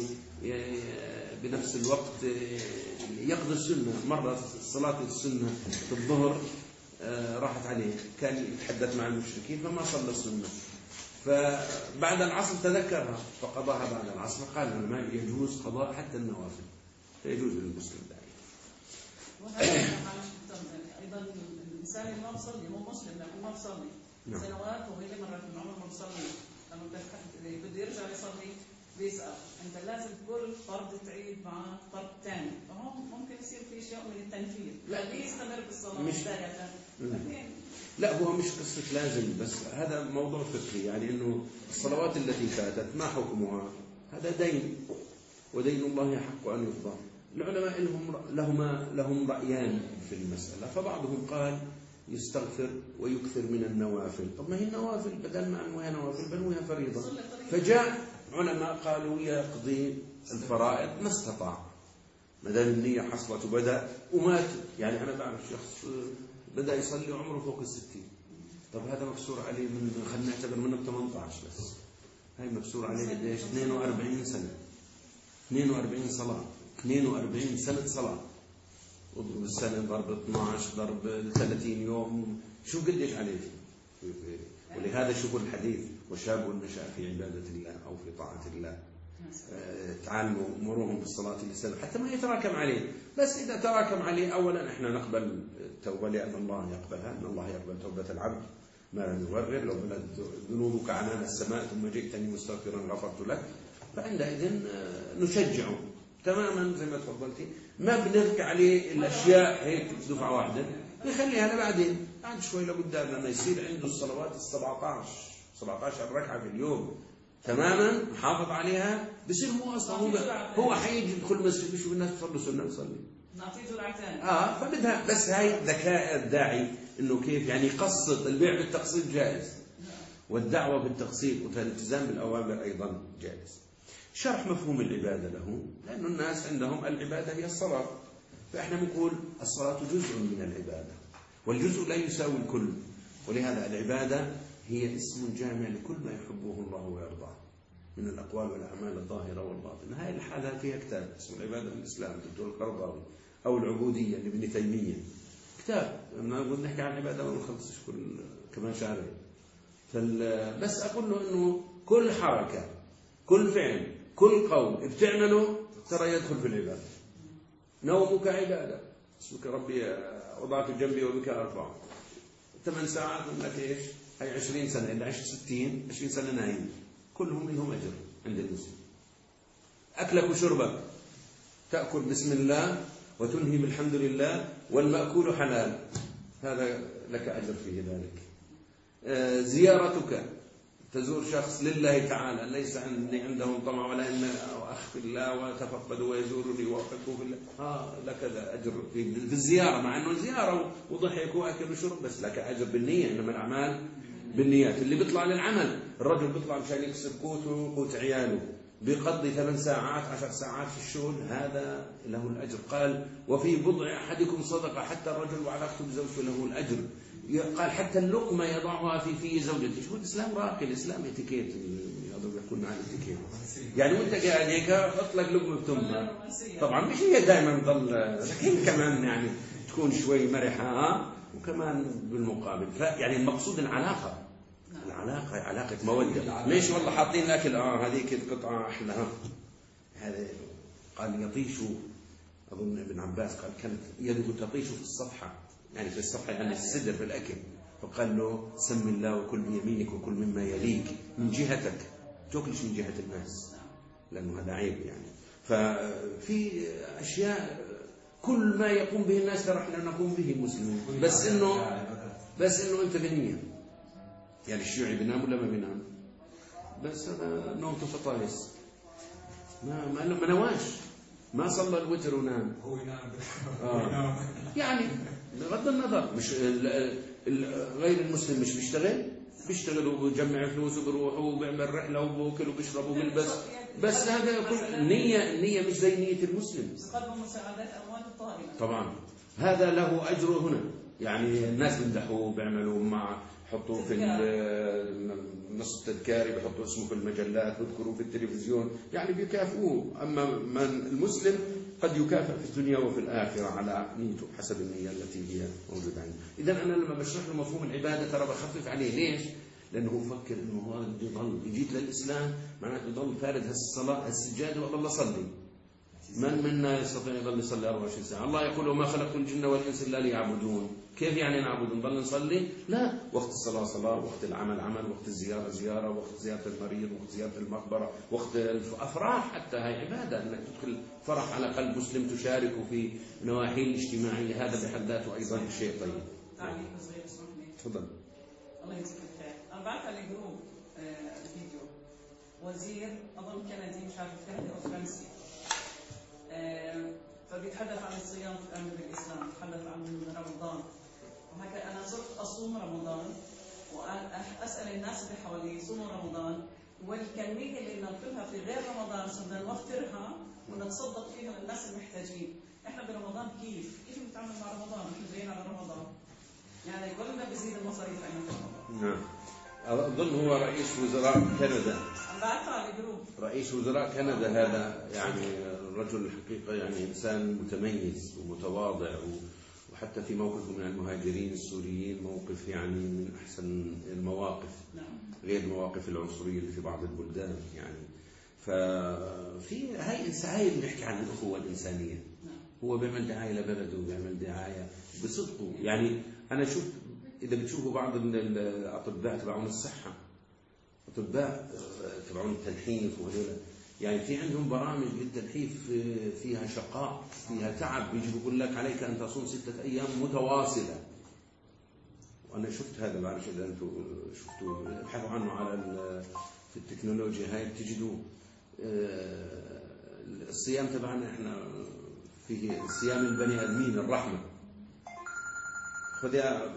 بنفس الوقت يقضي السنة. مرة صلاة السنة في الظهر راحت عليه، كان يتحدث مع المشركين فما صلى السنة، فبعد العصر تذكرها فقضاها بعد العصر. فقال العلماء يجوز قضاء حتى النوافل، فيجوز للمسلم دائما. وهذا أيضا الإنسان اللي ما بصلي هو مسلم لكن ما بصلي سنوات، وهي مرة من عمره ما بصلي، لما بده يرجع يصلي بيسأل أنت لازم كل فرض تعيد مع فرض ثاني، فهون ممكن يصير في شيء من التنفيذ. لا يستمر بالصلاة بداية. لا هو مش قصة لازم، بس هذا موضوع فقهي، يعني إنه الصلوات التي فاتت ما حكمها؟ هذا دين، ودين الله يحق أن يقضى. العلماء لهم رأيان في المسألة، فبعضهم قال يستغفر ويكثر من النوافل. طب ما هي النوافل بدل ما أنوها نوافل بنوها فريضة، فجاء علماء قالوا يقضي الفرائض ما استطاع، ما دام النية حصلت وبدأ ومات. يعني أنا بعرف شخص بدأ يصلي عمره فوق 60، طب هذا مكسور عليه من خلينا نعتبر منه 18 بس، هاي مكسور عليه قديش؟ 42 سنة، 42 صلاة، 42 سنة صلاة، اضرب السنة ضرب 12 ضرب 30 يوم، شو قديش عليه؟ ولهذا شوفوا الحديث وشاب نشأ في عبادة الله أو في طاعة الله تعلموا أمورهم بالصلاة لسنة حتى ما يتراكم عليه. بس إذا تراكم عليه أولا إحنا نقبل التوبة لأن الله يقبلها، أن الله يقبل توبة العبد ما لم يغرر. لو بلغت ذنوبك عنان السماء ثم جئتني مستغفرا غفرت لك، فعندئذ نشجعه تماما زي ما تفضلتي. ما بنرك عليه الأشياء هيك دفعة واحدة، نخليها لبعدين بعد شوي لقدام، لما يصير عنده الصلوات 17 ركعة في اليوم تماما محافظ عليها، بصير هو أصلا هو حيجي يدخل المسجد بيشوف الناس تصلي سنة يصلي. نعطيه جرعتين. فبدها بس هاي ذكاء الداعي إنه كيف يعني يقسط. البيع بالتقسيط جائز، والدعوة بالتقسيط والالتزام بالأوامر أيضا جائز. شرح مفهوم العبادة له، لأن الناس عندهم العبادة هي الصلاة، فإحنا بنقول الصلاة جزء من العبادة، والجزء لا يساوي الكل، ولهذا العبادة هي اسم جامع لكل ما يحبه الله ويرضاه من الأقوال والأعمال الظاهرة والباطنة. هاي الحالة فيها كتاب اسمه العبادة في الإسلام دكتور القرضاوي، أو العبودية لابن تيمية، كتاب نقول نحكي عن العبادة ونخلص كمان شهرين. بس أقول له إنه كل حركة كل فعل كل قول بتعمله ترى يدخل في العبادة. نومك عبادة، اسمك ربي وضعت جنبي وبك أرفع. 8 ساعات منك إيش؟ هي 20 سنة، إذا عشت 60 20 سنة نايم، كلهم لهم أجر عند المسلم. أكلك وشربك، تأكل بسم الله وتنهي بالحمد لله، والمأكول حلال، هذا لك أجر فيه ذلك. زيارتك، تزور شخص لله تعالى، ليس عندهم طمع ولا إن أخ في الله وتفقد ويزورني وأحبه في الله، لك أجر في الزيارة، مع أنه زيارة وضحك وأكل وشرب، بس لك أجر بالنية، إنما الأعمال بالنيات. اللي بيطلع للعمل، الرجل بيطلع مشان يكسب قوته وقوت عياله، بيقضي 8 ساعات 10 ساعات في الشغل، هذا له الأجر. قال وفي بضع أحدكم صدقة، حتى الرجل وعلاقته بزوجته له الأجر. قال حتى اللقمة يضعها في زوجته. شو الإسلام راقي، الإسلام اتيكيت، يقول معنا اتيكيت، يعني وانت قاعد هيك حط لك لقمة بتمها، طبعا مش هي دائما تضل، لكن كمان يعني تكون شوي مرحة، وكمان بالمقابل يعني المقصود العلاقة علاقة مودة. ليش والله حاطين الأكل هذيك القطعة أحلى، هذا قال يطيش، أظن ابن عباس قال كانت يده تطيش في الصفحة، يعني في الصفحة يعني الصدر في الأكل، فقال له سم الله وكل بيمينك وكل مما يليك من جهتك، تأكلش من جهة الناس لأنه هذا عيب يعني. ففي أشياء كل ما يقوم به الناس ترى احنا نقوم به المسلمين، بس إنه أنت بنية. يعني الشيوعي بينام ولا ما بينام؟ بس هذا نومته فطايس، ما نواش، ما صلى الوتر ونام، هو ينام يعني بغض النظر. مش غير المسلم مش بيشتغل وبيجمع فلوس وبيروح وبيعمل رحله وبوكل وبيشرب وبيلبس، بس هذا كل النية مش زي نية المسلم. قدم مساعدات أموات الطائلة طبعا، هذا له أجره هنا، يعني الناس بيمدحوه، بيعملوا مع حطوه في النص التذكاري، بيحطوا اسمه في المجلات، بيذكروا في التلفزيون، يعني بيكافئوه. أما من المسلم قد يكافئ في الدنيا وفي الآخرة على نيته حسب النية التي هي موجودة عنده. إذا أنا لما بشرح له مفهوم العبادة ترى بخفف عليه. ليش؟ لأنه هو فكر إنه هو بده يضل، يجيت للإسلام معناته يضل فارد هالصلاة السجادة وضل أصلي. من منا يستطيع يضل يصلي 24 ساعة؟ الله يقول وما خلقت الجن والإنس إلا ليعبدون. كيف يعني نعبد؟ نضل نصلي؟ لا، وقت الصلاة صلاة، وقت العمل عمل، وقت الزيارة زيارة، وقت زيارة المريض، وقت زيارة المقبرة، وقت الأفراح حتى هي عبادة، أنك تدخل فرح على قلب مسلم تشارك في نواحي الاجتماعية، هذا بحد ذاته أيضا شيء طيب. تعليق صغير اسمح لي. تفضل. الله يجزيك الخير. أنا بعت على جروب فيديو وزير أظن كندي مش عارف كندي أو فرنسي، فبيتحدث عن الصيام في الأمر بالإسلام، بيتحدث عن رمضان. وهكذا أنا صرت أصوم رمضان وأسأل الناس اللي حوالي يصوموا رمضان، والكمية اللي بناكلها في غير رمضان صرنا نوفرها ونتصدق فيها للناس المحتاجين. إحنا برمضان كيف نتعامل مع رمضان؟ إحنا جايين على رمضان، يعني قلنا بزيد المصاريف عندنا في رمضان. نعم. أظن هو رئيس وزراء كندا. بعث على جروب. رئيس وزراء كندا هذا يعني الرجل الحقيقة يعني إنسان متميز ومتواضع، وحتى في موقفه من المهاجرين السوريين موقف يعني من أحسن المواقف، غير مواقف العنصرية اللي في بعض البلدان يعني. ففي هاي اللي نحكي عن الأخوة الإنسانية. هو بيعمل دعاية لبلده وبيعمل دعاية بصدقه. يعني أنا شفت إذا بتشوفوا بعض الأطباء تبعون الصحة، أطباء تبعون التنحيف وهذول، يعني في عندهم برامج للتنحيف فيها شقاء، فيها تعب، بيجي بيقول لك عليك أن تصوم 6 أيام متواصلة. وأنا شفت هذا، بعرف إذا أنتم شفتوا، ابحثوا عنه على في التكنولوجيا هاي بتجدوه. الصيام تبعنا إحنا فيه صيام البني آدمين الرحمة. خذ يا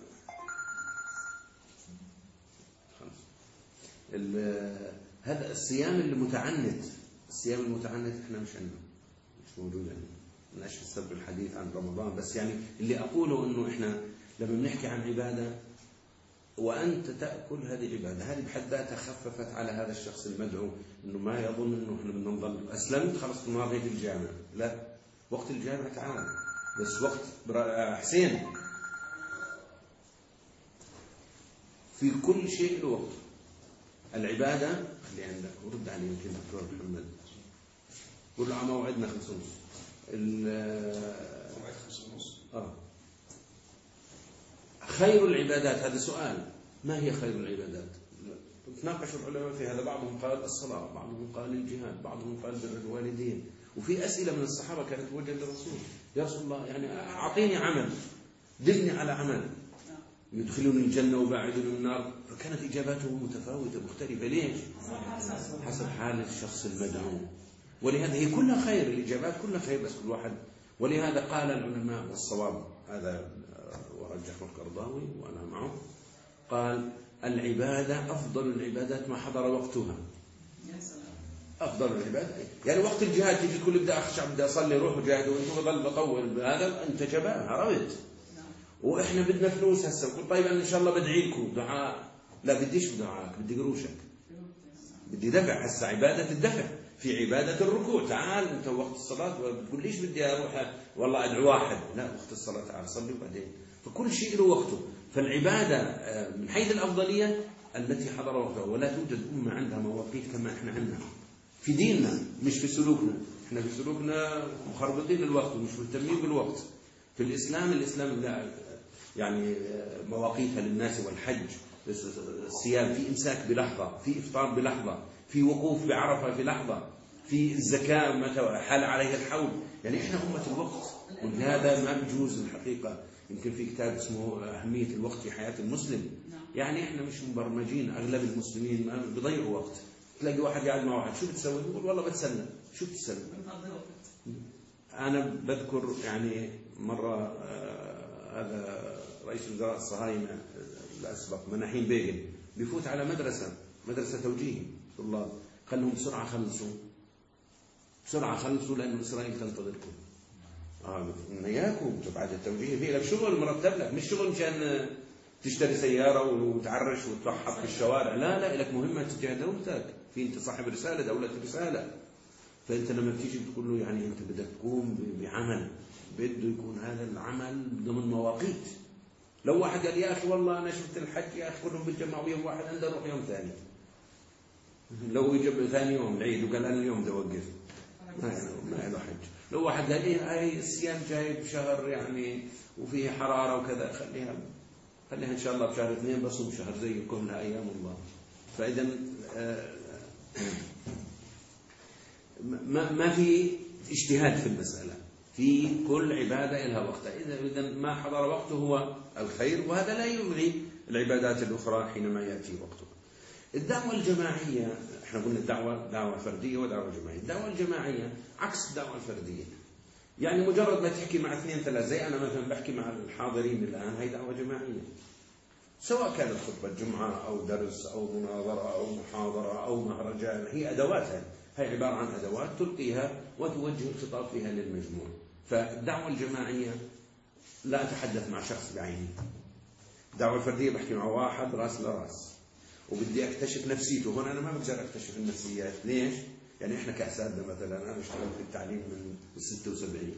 هذا الصيام المتعنت، الصيام المتعنت احنا مش عندنا، مش موجود عندنا. مالناش السبب الحديث عن رمضان، بس يعني اللي اقوله انه احنا لما بنحكي عن عباده وانت تاكل، هذه عباده، هذه بحد ذاتها خففت على هذا الشخص المدعو انه ما يظن انه احنا بدنا نضل اسلمت خلص النهار في الجامع. لا، وقت الجامع تعال، بس وقت حسين في كل شيء له وقت. العبادة اللي عندك ورد عليه يمكن دكتور محمد، قول له موعدنا 5:30. موعد 5:30. خير العبادات، هذا سؤال، ما هي خير العبادات؟ تناقش العلماء في هذا، بعضهم قال الصلاة، بعضهم قال الجهاد، بعضهم قال بر الوالدين. وفي أسئلة من الصحابة كانت توجه للرسول، يا رسول الله يعني أعطيني عمل، دلني على عمل يدخلون الجنة وباعدون من النار. فكانت إجاباته متفاوتة مختلفة. ليش؟ حسب حال الشخص المدعو. ولهذا هي كلها خير، الإجابات كلها خير، بس كل واحد. ولهذا قال العلماء، والصواب هذا ورجحه القرضاوي وأنا معه، قال العبادة أفضل العبادات ما حضر وقتها. أفضل العبادة يعني وقت الجهاد تيجي تقول بدي أخشع بدي أصلي روح وجاهد وأنت بضل بطول، هذا أنت جبان عرفت. وإحنا بدنا فلوس هسه، قلت طيب أنا إن شاء الله بدعي لكم دعاء. لا بديش دعاءك، بدي قروشك، بدي دفع. هسه عبادة الدفع، في عبادة الركوع. تعال أنت وقت الصلاة بتقول ليش بدي أروح والله أدعو واحد، لا وقت الصلاة تعال صلي وبعدين. فكل شيء له وقته. فالعبادة من حيث الأفضلية التي حضر وقتها، ولا توجد أمة عندها مواقيت كما إحنا عندنا في ديننا، مش في سلوكنا. إحنا في سلوكنا مخربطين الوقت ومش مهتمين بالوقت. في الإسلام لا يعني مواقيتها للناس، والحج، الصيام في إمساك بلحظة، في إفطار بلحظة، في وقوف بعرفة في لحظة، في الزكاة متى حال عليها الحول. يعني إحنا أمة الوقت، ولهذا ما بيجوز الحقيقة. يمكن في كتاب اسمه أهمية الوقت في حياة المسلم. يعني إحنا مش مبرمجين، أغلب المسلمين ما بيضيعوا وقت. تلاقي واحد قاعد مع واحد، شو بتسوي؟ يقول والله بتسلم. شو بتسلم؟ أنا بذكر يعني مرة هذا رئيس وزراء الصهاينة الأسبق مناحيم بيغن بيفوت على مدرسة توجيه طلاب، خلهم بسرعة خلصوا لأن إسرائيل تنتظركم. من اياكم بعد التوجيه في لك شغل مرتب لك، مش شغل مشان تشتري سياره وتعرش وتفحط في الشوارع، لا لك مهمه تجاه دولتك، في انت صاحب رساله، دوله رساله. فانت لما بتيجي تقول له يعني انت بدك تقوم بعمل بده يكون هذا العمل ضمن مواقيت. لو واحد قال يا اخي والله انا شفت الحج يا اخي كلهم بيتجمعوا يوم واحد، عنده روح يوم ثاني، لو يجب ثاني يوم العيد وقال انا اليوم بدي اوقف ما له حج. لو واحد قال ايه هاي الصيام جاي بشهر يعني وفيه حراره وكذا، خليها ان شاء الله بشهر 2 بصوم شهر زي كلها ايام الله. فاذا ما في اجتهاد في المساله، في كل عباده لها وقتها، اذا ما حضر وقته هو الخير، وهذا لا يلغي العبادات الاخرى حينما ياتي وقتها. الدعوه الجماعيه، احنا قلنا دعوه فرديه ودعوه جماعيه. الدعوه الجماعيه عكس الدعوه الفرديه، يعني مجرد ما تحكي مع 2 3 زي انا مثلا بحكي مع الحاضرين الان، هي دعوه جماعيه، سواء كانت خطبه جمعه او درس او مناظره او محاضره او مهرجان، هي ادوات، هي عباره عن ادوات تلقيها وتوجه الخطاب فيها للمجموع. فالدعوه الجماعيه لا اتحدث مع شخص بعينه، الدعوه الفرديه بحكي مع واحد راس لراس، وبدي اكتشف نفسيته. هون انا ما بقدر اكتشف النفسيات، ليش؟ يعني احنا كاساتذه مثلا، انا اشتغلت في التعليم من 76،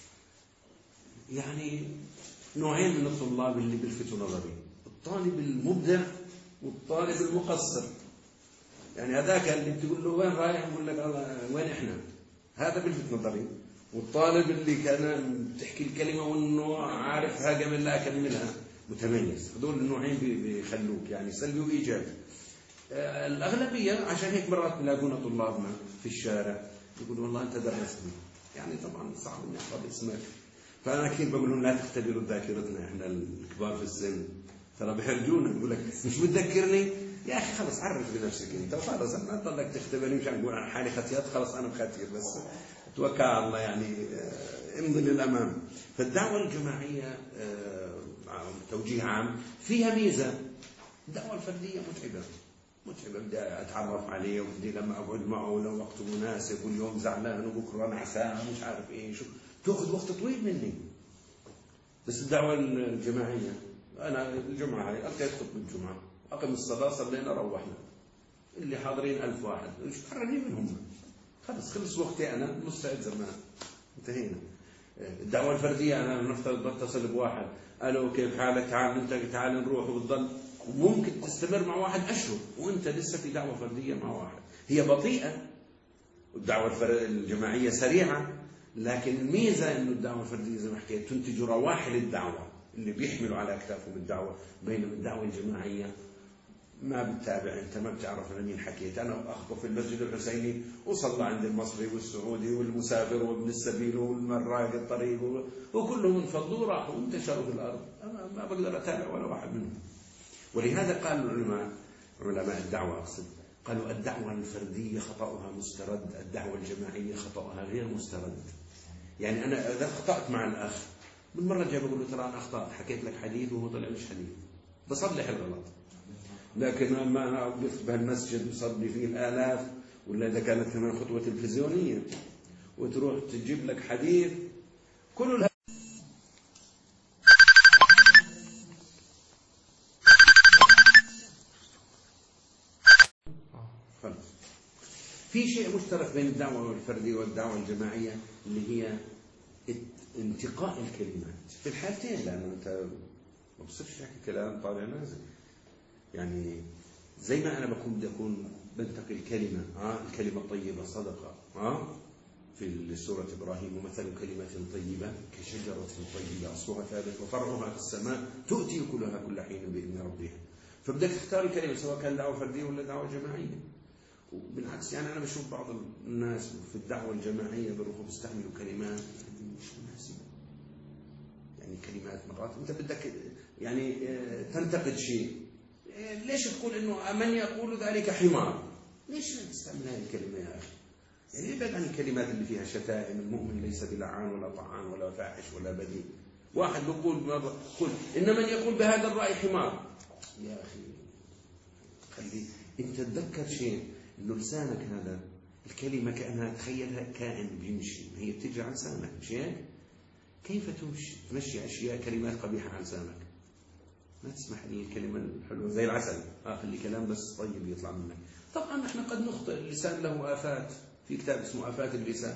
يعني نوعين من الطلاب اللي بيلفتوا نظري، الطالب المبدع والطالب المقصر. يعني هذاك اللي بتقول له وين رايح بقول لك وين احنا، هذا بيلفت نظري. والطالب اللي كان بتحكي الكلمه وانه عارفها قبل لا اكملها متميز. هذول النوعين بيخلوك يعني سلبي وايجابي. الأغلبية عشان هيك مرات بلاقونا طلابنا في الشارع يقولوا والله أنت درستني، يعني طبعا صعب إني أحفظ اسمك، فأنا أكيد بقول لهم لا تختبروا ذاكرتنا، إحنا الكبار في السن ترى بيحرجونا، بيقول لك مش بتذكرني يا أخي، خلص عرف بنفسك أنت وخلص، ما تضلك تختبرني مشان أقول عن حالي ختيات، خلص أنا بختير بس توكل على الله، يعني امضي للأمام. فالدعوة الجماعية توجيه عام فيها ميزة، الدعوة الفردية متعبة، بدي أتعرف عليه وبدي لما أقعد معه لو وقته مناسب، واليوم زعلان وبكرة نعسان مش عارف إيه شو، تأخذ وقت طويل مني. بس الدعوة الجماعية أنا الجمعة هاي ألقيت خطبة الجمعة، أقم الصلاة صلينا روحنا، اللي حاضرين 1000 واحد، إيش تحررني منهم، خلص وقتي، أنا مستعد زمان، انتهينا. الدعوة الفردية أنا نفترض بتصل بواحد، ألو كيف حالك، تعال نروح، وبتضل وممكن تستمر مع واحد أشهر وأنت لسه في دعوة فردية مع واحد. هي بطيئة، والدعوة الجماعية سريعة، لكن الميزة إنه الدعوة الفردية زي ما حكيت تنتج رواحل الدعوة اللي بيحملوا على أكتافهم الدعوة، بينما الدعوة الجماعية ما بتتابع، أنت ما بتعرف أنا مين حكيت. أنا أخطب في المسجد الحسيني وصلى عند المصري والسعودي والمسافر وابن السبيل والمراق الطريق وكلهم انفضوا وراحوا وانتشروا في الأرض، أنا ما بقدر أتابع ولا واحد منهم. ولهذا قال علماء الدعوة أقصد، قالوا الدعوة الفردية خطأها مسترد، الدعوة الجماعية خطأها غير مسترد. يعني أنا إذا أخطأت مع الأخ بالمرة الجاية بقول له ترى أنا أخطأت، حكيت لك حديث وهو طلع مش حديث، بصلح الغلط. لكن لما أنا أوقف بهالمسجد بصلي فيه الآلاف، ولا إذا كانت كمان خطوة تلفزيونية وتروح تجيب لك حديث كل في شيء مشترك بين الدعوة الفردية والدعوة الجماعية اللي هي انتقاء الكلمات في الحالتين، لأنه أنت ما بصيرش تحكي كلام طالع نازل. يعني زي ما أنا بدي أكون بنتقي الكلمة، الكلمة الطيبة صدقة، في سورة إبراهيم ومثل كلمة طيبة كشجرة طيبة أصلها ثابت وفرعها في السماء تؤتي كلها كل حين بإذن ربها. فبدك تختار الكلمة سواء كان دعوة فردية ولا دعوة جماعية. وبالعكس يعني أنا بشوف بعض الناس في الدعوة الجماعية بيروحوا بيستعملوا كلمات مش مناسبة، يعني كلمات مرات أنت بدك يعني تنتقد شيء، ليش تقول إنه من يقول ذلك حمار؟ ليش تستعمل هذه الكلمة يا أخي؟ يعني ابعد عن الكلمات اللي فيها شتائم، المؤمن ليس بلعان ولا طعان ولا فاحش ولا بذيء. واحد بيقول إن من يقول بهذا الرأي حمار، يا أخي خلي أنت تتذكر شيء، إنه لسانك هذا الكلمة كأنها تخيلها كائن بيمشي، هي بتيجي على لسانك مش هيك؟ كيف تمشي أشياء كلمات قبيحة عن لسانك؟ ما تسمح لي الكلمة الحلوة زي العسل، خلي كلام بس طيب يطلع منك. طبعا احنا قد نخطئ، اللسان له آفات، في كتاب اسمه آفات اللسان.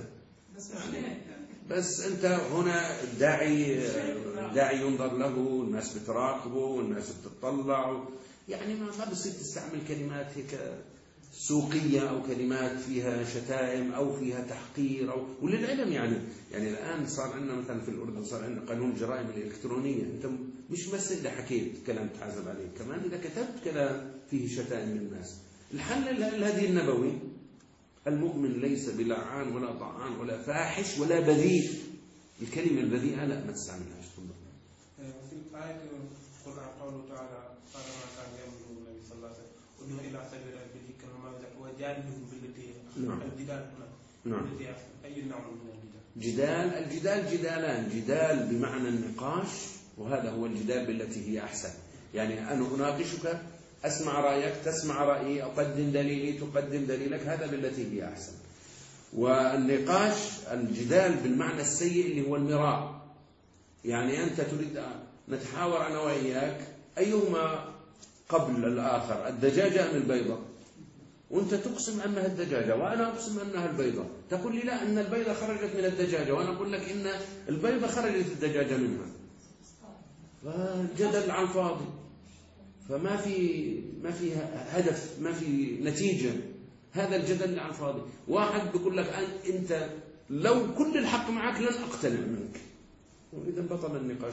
بس أنت هنا داعي ينظر له، الناس بتراقبه والناس بتطلع، يعني ما بصير تستعمل كلمات هيك سوقية أو كلمات فيها شتائم أو فيها تحقير وللعلم يعني الآن صار عندنا مثلا في الأردن صار عندنا قانون الجرائم الإلكترونية. أنت مش بس إذا حكيت كلام تحاسب عليه، كمان إذا كتبت كلام فيه شتائم للناس. الحل الهدي النبوي: المؤمن ليس بلعان ولا طعان ولا فاحش ولا بذيء. الكلمة البذيئة لا ما تستعملهاش. في الآية القرآن قوله تعالى: قال ما كان يأمر النبي صلى الله عليه وسلم ادعو إلى سبيل ربك بالحكمة وجادلهم بالتي الجدال. نعم. أي نوع من الجدال؟ الجدال جدالان: جدال بمعنى النقاش، وهذا هو الجدال بالتي هي أحسن. يعني أنا أناقشك، أسمع رأيك، تسمع رأيي، أقدم دليلي، تقدم دليلك، هذا بالتي هي أحسن. والنقاش الجدال بالمعنى السيء اللي هو المراء، يعني أنت تريد نتحاور أنا وإياك أيهما قبل الآخر، الدجاجة أم البيضة؟ وأنت تقسم أنها الدجاجة وأنا أقسم أنها البيضة، تقول لي لا، أن البيضة خرجت من الدجاجة، وأنا أقول لك إن البيضة خرجت الدجاجة منها. فالجدل على الفاضي، فما في هدف، ما في نتيجة، هذا الجدل على الفاضي. واحد بيقول لك أنت لو كل الحق معك لن أقتنع منك، وإذا بطل النقاش.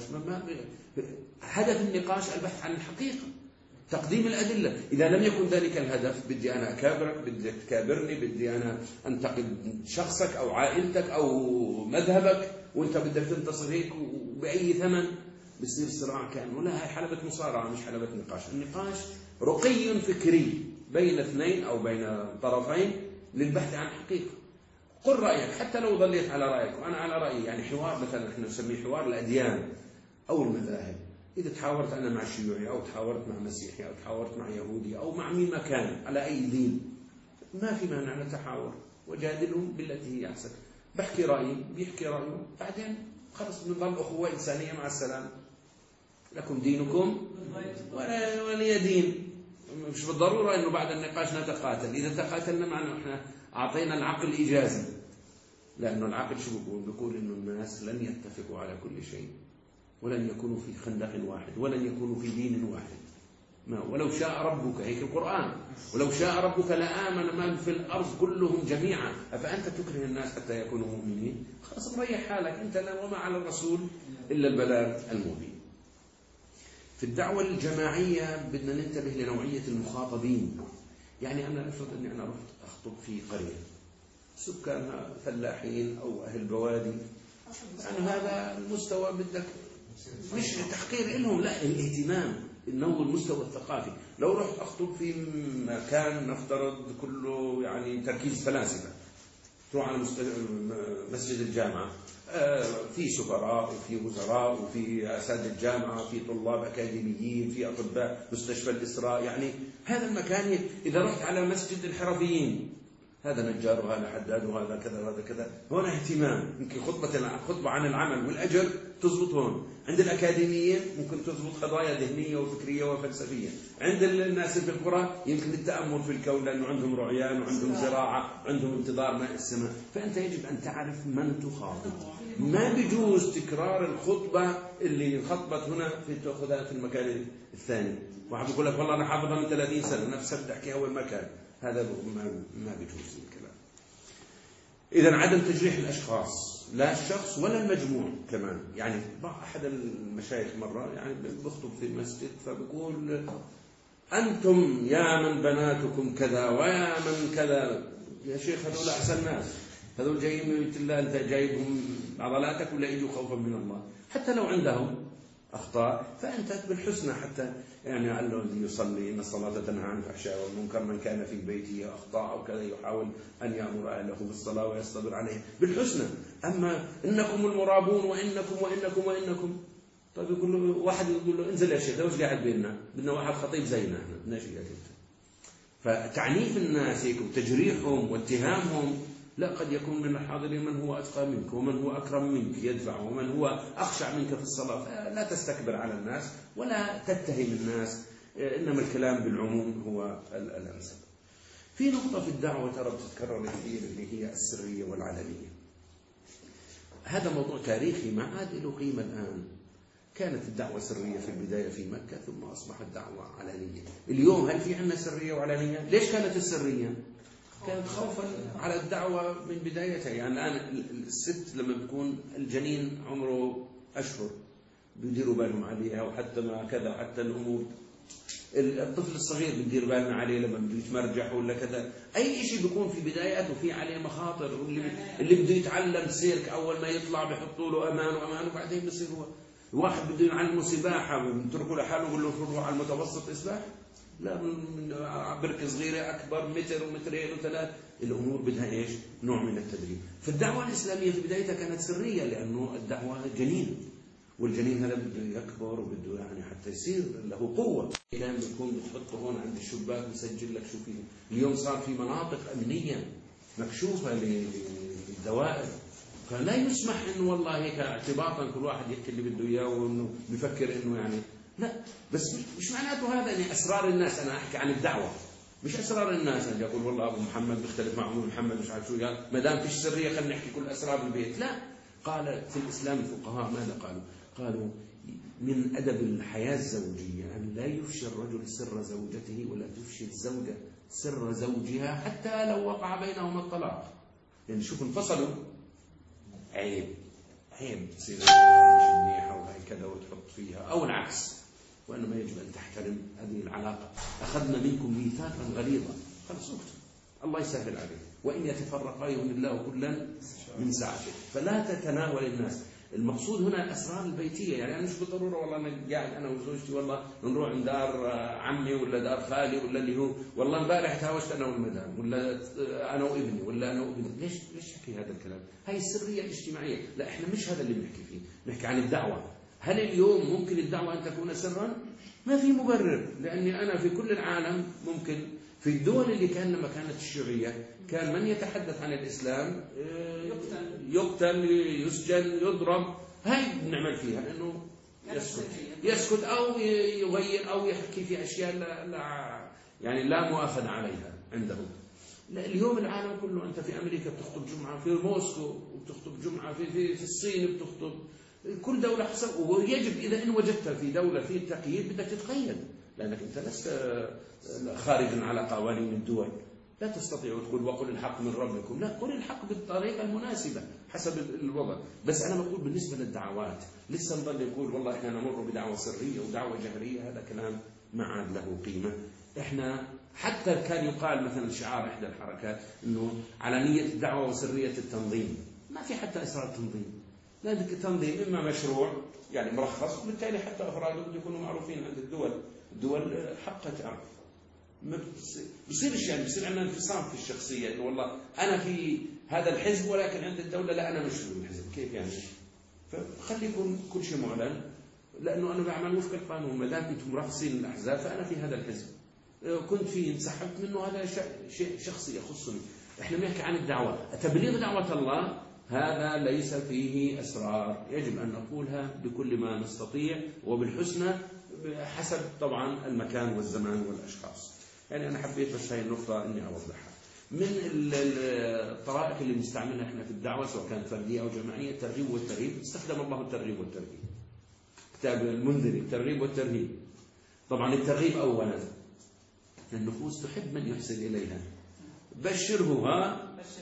هدف النقاش البحث عن الحقيقة، تقديم الأدلة. إذا لم يكن ذلك الهدف، بدي أنا أكابرك، بدي تكابرني، بدي أنا أنتقد شخصك أو عائلتك أو مذهبك، وأنت بدك تنتصر هيك وبأي ثمن، بصير صراع كامل. ولا هاي حلبة مصارعة مش حلبة نقاش. النقاش رقي فكري بين اثنين أو بين طرفين للبحث عن حقيقة. قل رأيك حتى لو ظليت على رأيك وأنا على رأيي. يعني حوار مثلا احنا نسميه حوار الأديان أو المذاهب. إذا تحاورت أنا مع شيوعي أو تحاورت مع مسيحي أو تحاورت مع يهودي أو مع مين ما كان على أي دين، ما في مانع نتحاور وجادلهم بالتي هي أحسن. بحكي رأيي، بيحكي رأيه، بعدين خلص بنضل أخوة إنسانية مع السلام. لكم دينكم ولي دين. مش بالضرورة أنه بعد النقاش نتقاتل. إذا تقاتلنا معنا إحنا أعطينا العقل إجازة، لأنه العقل شو بيقول إنه الناس لن يتفقوا على كل شيء، ولن يكونوا في خندق واحد، ولن يكونوا في دين واحد. ولو شاء ربك، هيك القرآن، ولو شاء ربك لآمن من في الأرض كلهم جميعا أفأنت تكره الناس حتى يكونوا مؤمنين؟ خلاص مريح حالك أنت، وما على الرسول إلا البلاغ المبين. في الدعوة الجماعية بدنا ننتبه لنوعية المخاطبين. يعني أنا أفرض أني أنا رحت أخطب في قرية سكانها فلاحين أو أهل بوادي، يعني هذا المستوى بدك مش تحقير لهم، لا، الاهتمام إنه المستوى الثقافي. لو رحت أخطب في مكان نفترض كله يعني تركيز فلاسفة، تروح على مسجد الجامعة، في سفراء وفي وزراء وفي أساتذة الجامعة وفي طلاب أكاديميين، في أطباء، مستشفى الإسراء. يعني هذا المكان إذا رحت على مسجد الحرفيين، هذا نجار وهذا حداد وهذا كذا وهذا كذا، هنا اهتمام. يمكن خطبة عن العمل والأجر تزبط هون. عند الأكاديميين ممكن تزبط قضايا ذهنية وفكرية وفلسفية. عند الناس في القرى يمكن التأمل في الكون، لأنه عندهم رعيان وعندهم زراعة وعندهم انتظار ماء السماء. فأنت يجب أن تعرف من تخاطب. ما بيجوز تكرار الخطبة اللي خطبت هنا في تأخذها في المكان الثاني. واحد يقول لك والله أنا حافظها من 30 سنة، نفسها بتحكي أول مكان. هذا ما بيجوز الكلام. إذا عدم تجريح الأشخاص، لا الشخص ولا المجموع كمان. يعني أحد المشايخ مرة يعني بخطب في المسجد فبقول أنتم يا من بناتكم كذا ويا من كذا. يا شيخ هذول أحسن ناس، هذول جايين من بيت الله، أنت جايبهم عضلاتك ولا يجوا خوفا من الله؟ حتى لو عندهم أخطاء فأنت بالحسنى، حتى يعني علّه الذي يصلي إن الصلاة تنهى عن الفحشاء والمنكر، من كان في بيته أخطاء أو كذا يحاول أن يأمر أهله بالصلاة ويصطبر عليه بالحسنى. أما إنكم المرابون وإنكم طيب يقول له واحد، يقول له انزل يا شيخ، ده وش قاعد بيننا؟ بدنا واحد خطيب زينا، احنا بدنا شيء. فتعنيف الناس هيك وتجريحهم واتهامهم لا، قد يكون من الحاضرين من هو أتقى منك ومن هو أكرم منك يدفع ومن هو أخشع منك في الصلاة. لا تستكبر على الناس ولا تتهم الناس، إنما الكلام بالعموم هو الأنسب. في نقطة في الدعوة ترى بتتكرر كثير اللي هي السرية والعلنية. هذا موضوع تاريخي ما عاد له قيمة الآن. كانت الدعوة سرية في البداية في مكة ثم أصبحت دعوة علنية. اليوم هل في عندنا سرية وعلنية؟ ليش كانت السرية؟ كانت خوفا على الدعوة من بدايتها. يعني الآن الست لما بيكون الجنين عمره أشهر بيديروا بالهم عليها، وحتى ما كذا، حتى الأمور الطفل الصغير بندير بالنا عليه لما بده يتمرجح ولا كذا. أي شيء بيكون في بداياته في عليه مخاطر. اللي بده يتعلم سيرك أول ما يطلع بيحطوا له أمان وأمان، وبعدين بصير هو واحد بده يعلمه سباحة وبتركوا لحاله ويقول له روح على المتوسط اسبح. لا، من بركة صغيرة أكبر متر ومترين وثلاث. الأمور بدها إيش؟ نوع من التدريب. فالدعوة الإسلامية في بدايتها كانت سرية لأنه الدعوة جنين، والجنين هذا بده يكبر وبده يعني حتى يصير له قوة. كان بيكون بتحطه هون عند الشباك بيسجل لك شو فيه. اليوم صار في مناطق أمنية مكشوفة للدوائر، فلا يسمح إنه والله هيك اعتباطا كل واحد يحكي اللي بده إياه وإنه بيفكر إنه يعني لا. بس مش معناته هذا إني أسرار الناس. أنا أحكي عن الدعوة مش أسرار الناس. أنا أقول والله أبو محمد بيختلف مع أبو محمد مش عارف شو قال، ما دام فيش سرية خلينا نحكي كل أسرار البيت. لا، قال في الإسلام الفقهاء ماذا قالوا؟ قالوا من أدب الحياة الزوجية أن لا يفشي الرجل سر زوجته ولا تفشي الزوجة سر زوجها حتى لو وقع بينهما الطلاق. يعني شوف انفصلوا عيب تصير هاي منيحة وهي كذا وتحط فيها أو العكس، وإنما يجب أن تحترم هذه العلاقة. أخذنا منكم ميثاقا غليظا، خلص اكتب الله يسهل عليه. وإن يتفرقا يغني الله كلا من سعته. فلا تتناول الناس. المقصود هنا الأسرار البيتية. يعني أنا مش بالضرورة والله أنا قاعد أنا وزوجتي والله نروح عند دار عمي ولا دار خالي ولا اللي هو والله امبارح تهاوشت أنا والمدام ولا أنا وابني ولا أنا وابني. ليش حكي هذا الكلام؟ هاي السرية الاجتماعية. لا، إحنا مش هذا اللي بنحكي فيه. نحكي عن الدعوة. هل اليوم ممكن الدعوة أن تكون سرا؟ ما في مبرر، لأني أنا في كل العالم ممكن. في الدول اللي كان لما كانت الشيوعية كان من يتحدث عن الإسلام يقتل يسجن يضرب. هاي بنعمل فيها إنه يسكت أو يغير أو يحكي في أشياء يعني لا مؤاخذة عليها عندهم. لا، اليوم العالم كله أنت في أمريكا بتخطب جمعة، في موسكو وبتخطب جمعة، في الصين بتخطب. كل دولة حسب. ويجب إذا إن وجدت في دولة في تقييد بدك تتقيد، لأنك أنت لست خارجا على قوانين الدول. لا تستطيع تقول وقل الحق من ربكم. لا، قل الحق بالطريقة المناسبة حسب الوضع. بس أنا بقول بالنسبة للدعوات لسه نضل يقول والله إحنا نمر بدعوة سرية ودعوة جهرية. هذا كلام ما عاد له قيمة. إحنا حتى كان يقال مثلا شعار إحدى الحركات إنه علنية الدعوة وسرية التنظيم. ما في حتى إسرار تنظيم، لأن التنظيم إما مشروع يعني مرخص، وبالتالي حتى أفراده يكونوا معروفين عند الدول حقها تعرف. ما بصيرش يعني بصير عندنا انفصام في الشخصية، إنه والله أنا في هذا الحزب ولكن عند الدولة لا أنا مش من الحزب. كيف يعني؟ فخلي يكون كل شيء معلن، لأنه أنا بعمل وفق القانون. ما دام أنتم مرخصين الأحزاب فأنا في هذا الحزب، كنت فيه انسحبت منه هذا شيء شخصي يخصني. إحنا بنحكي عن الدعوة. تبليغ دعوة الله هذا ليس فيه أسرار، يجب أن نقولها بكل ما نستطيع وبالحسنى حسب طبعا المكان والزمان والأشخاص. يعني أنا حبيت بس هاي النقطة إني أوضحها. من الطرائق اللي بنستعملها إحنا في الدعوة سواء كانت فردية أو جماعية الترغيب والترهيب. استخدم الله الترغيب والترهيب. كتاب المنذري الترغيب والترهيب. طبعا الترغيب أولا النفوس تحب من يحسن إليها. بشره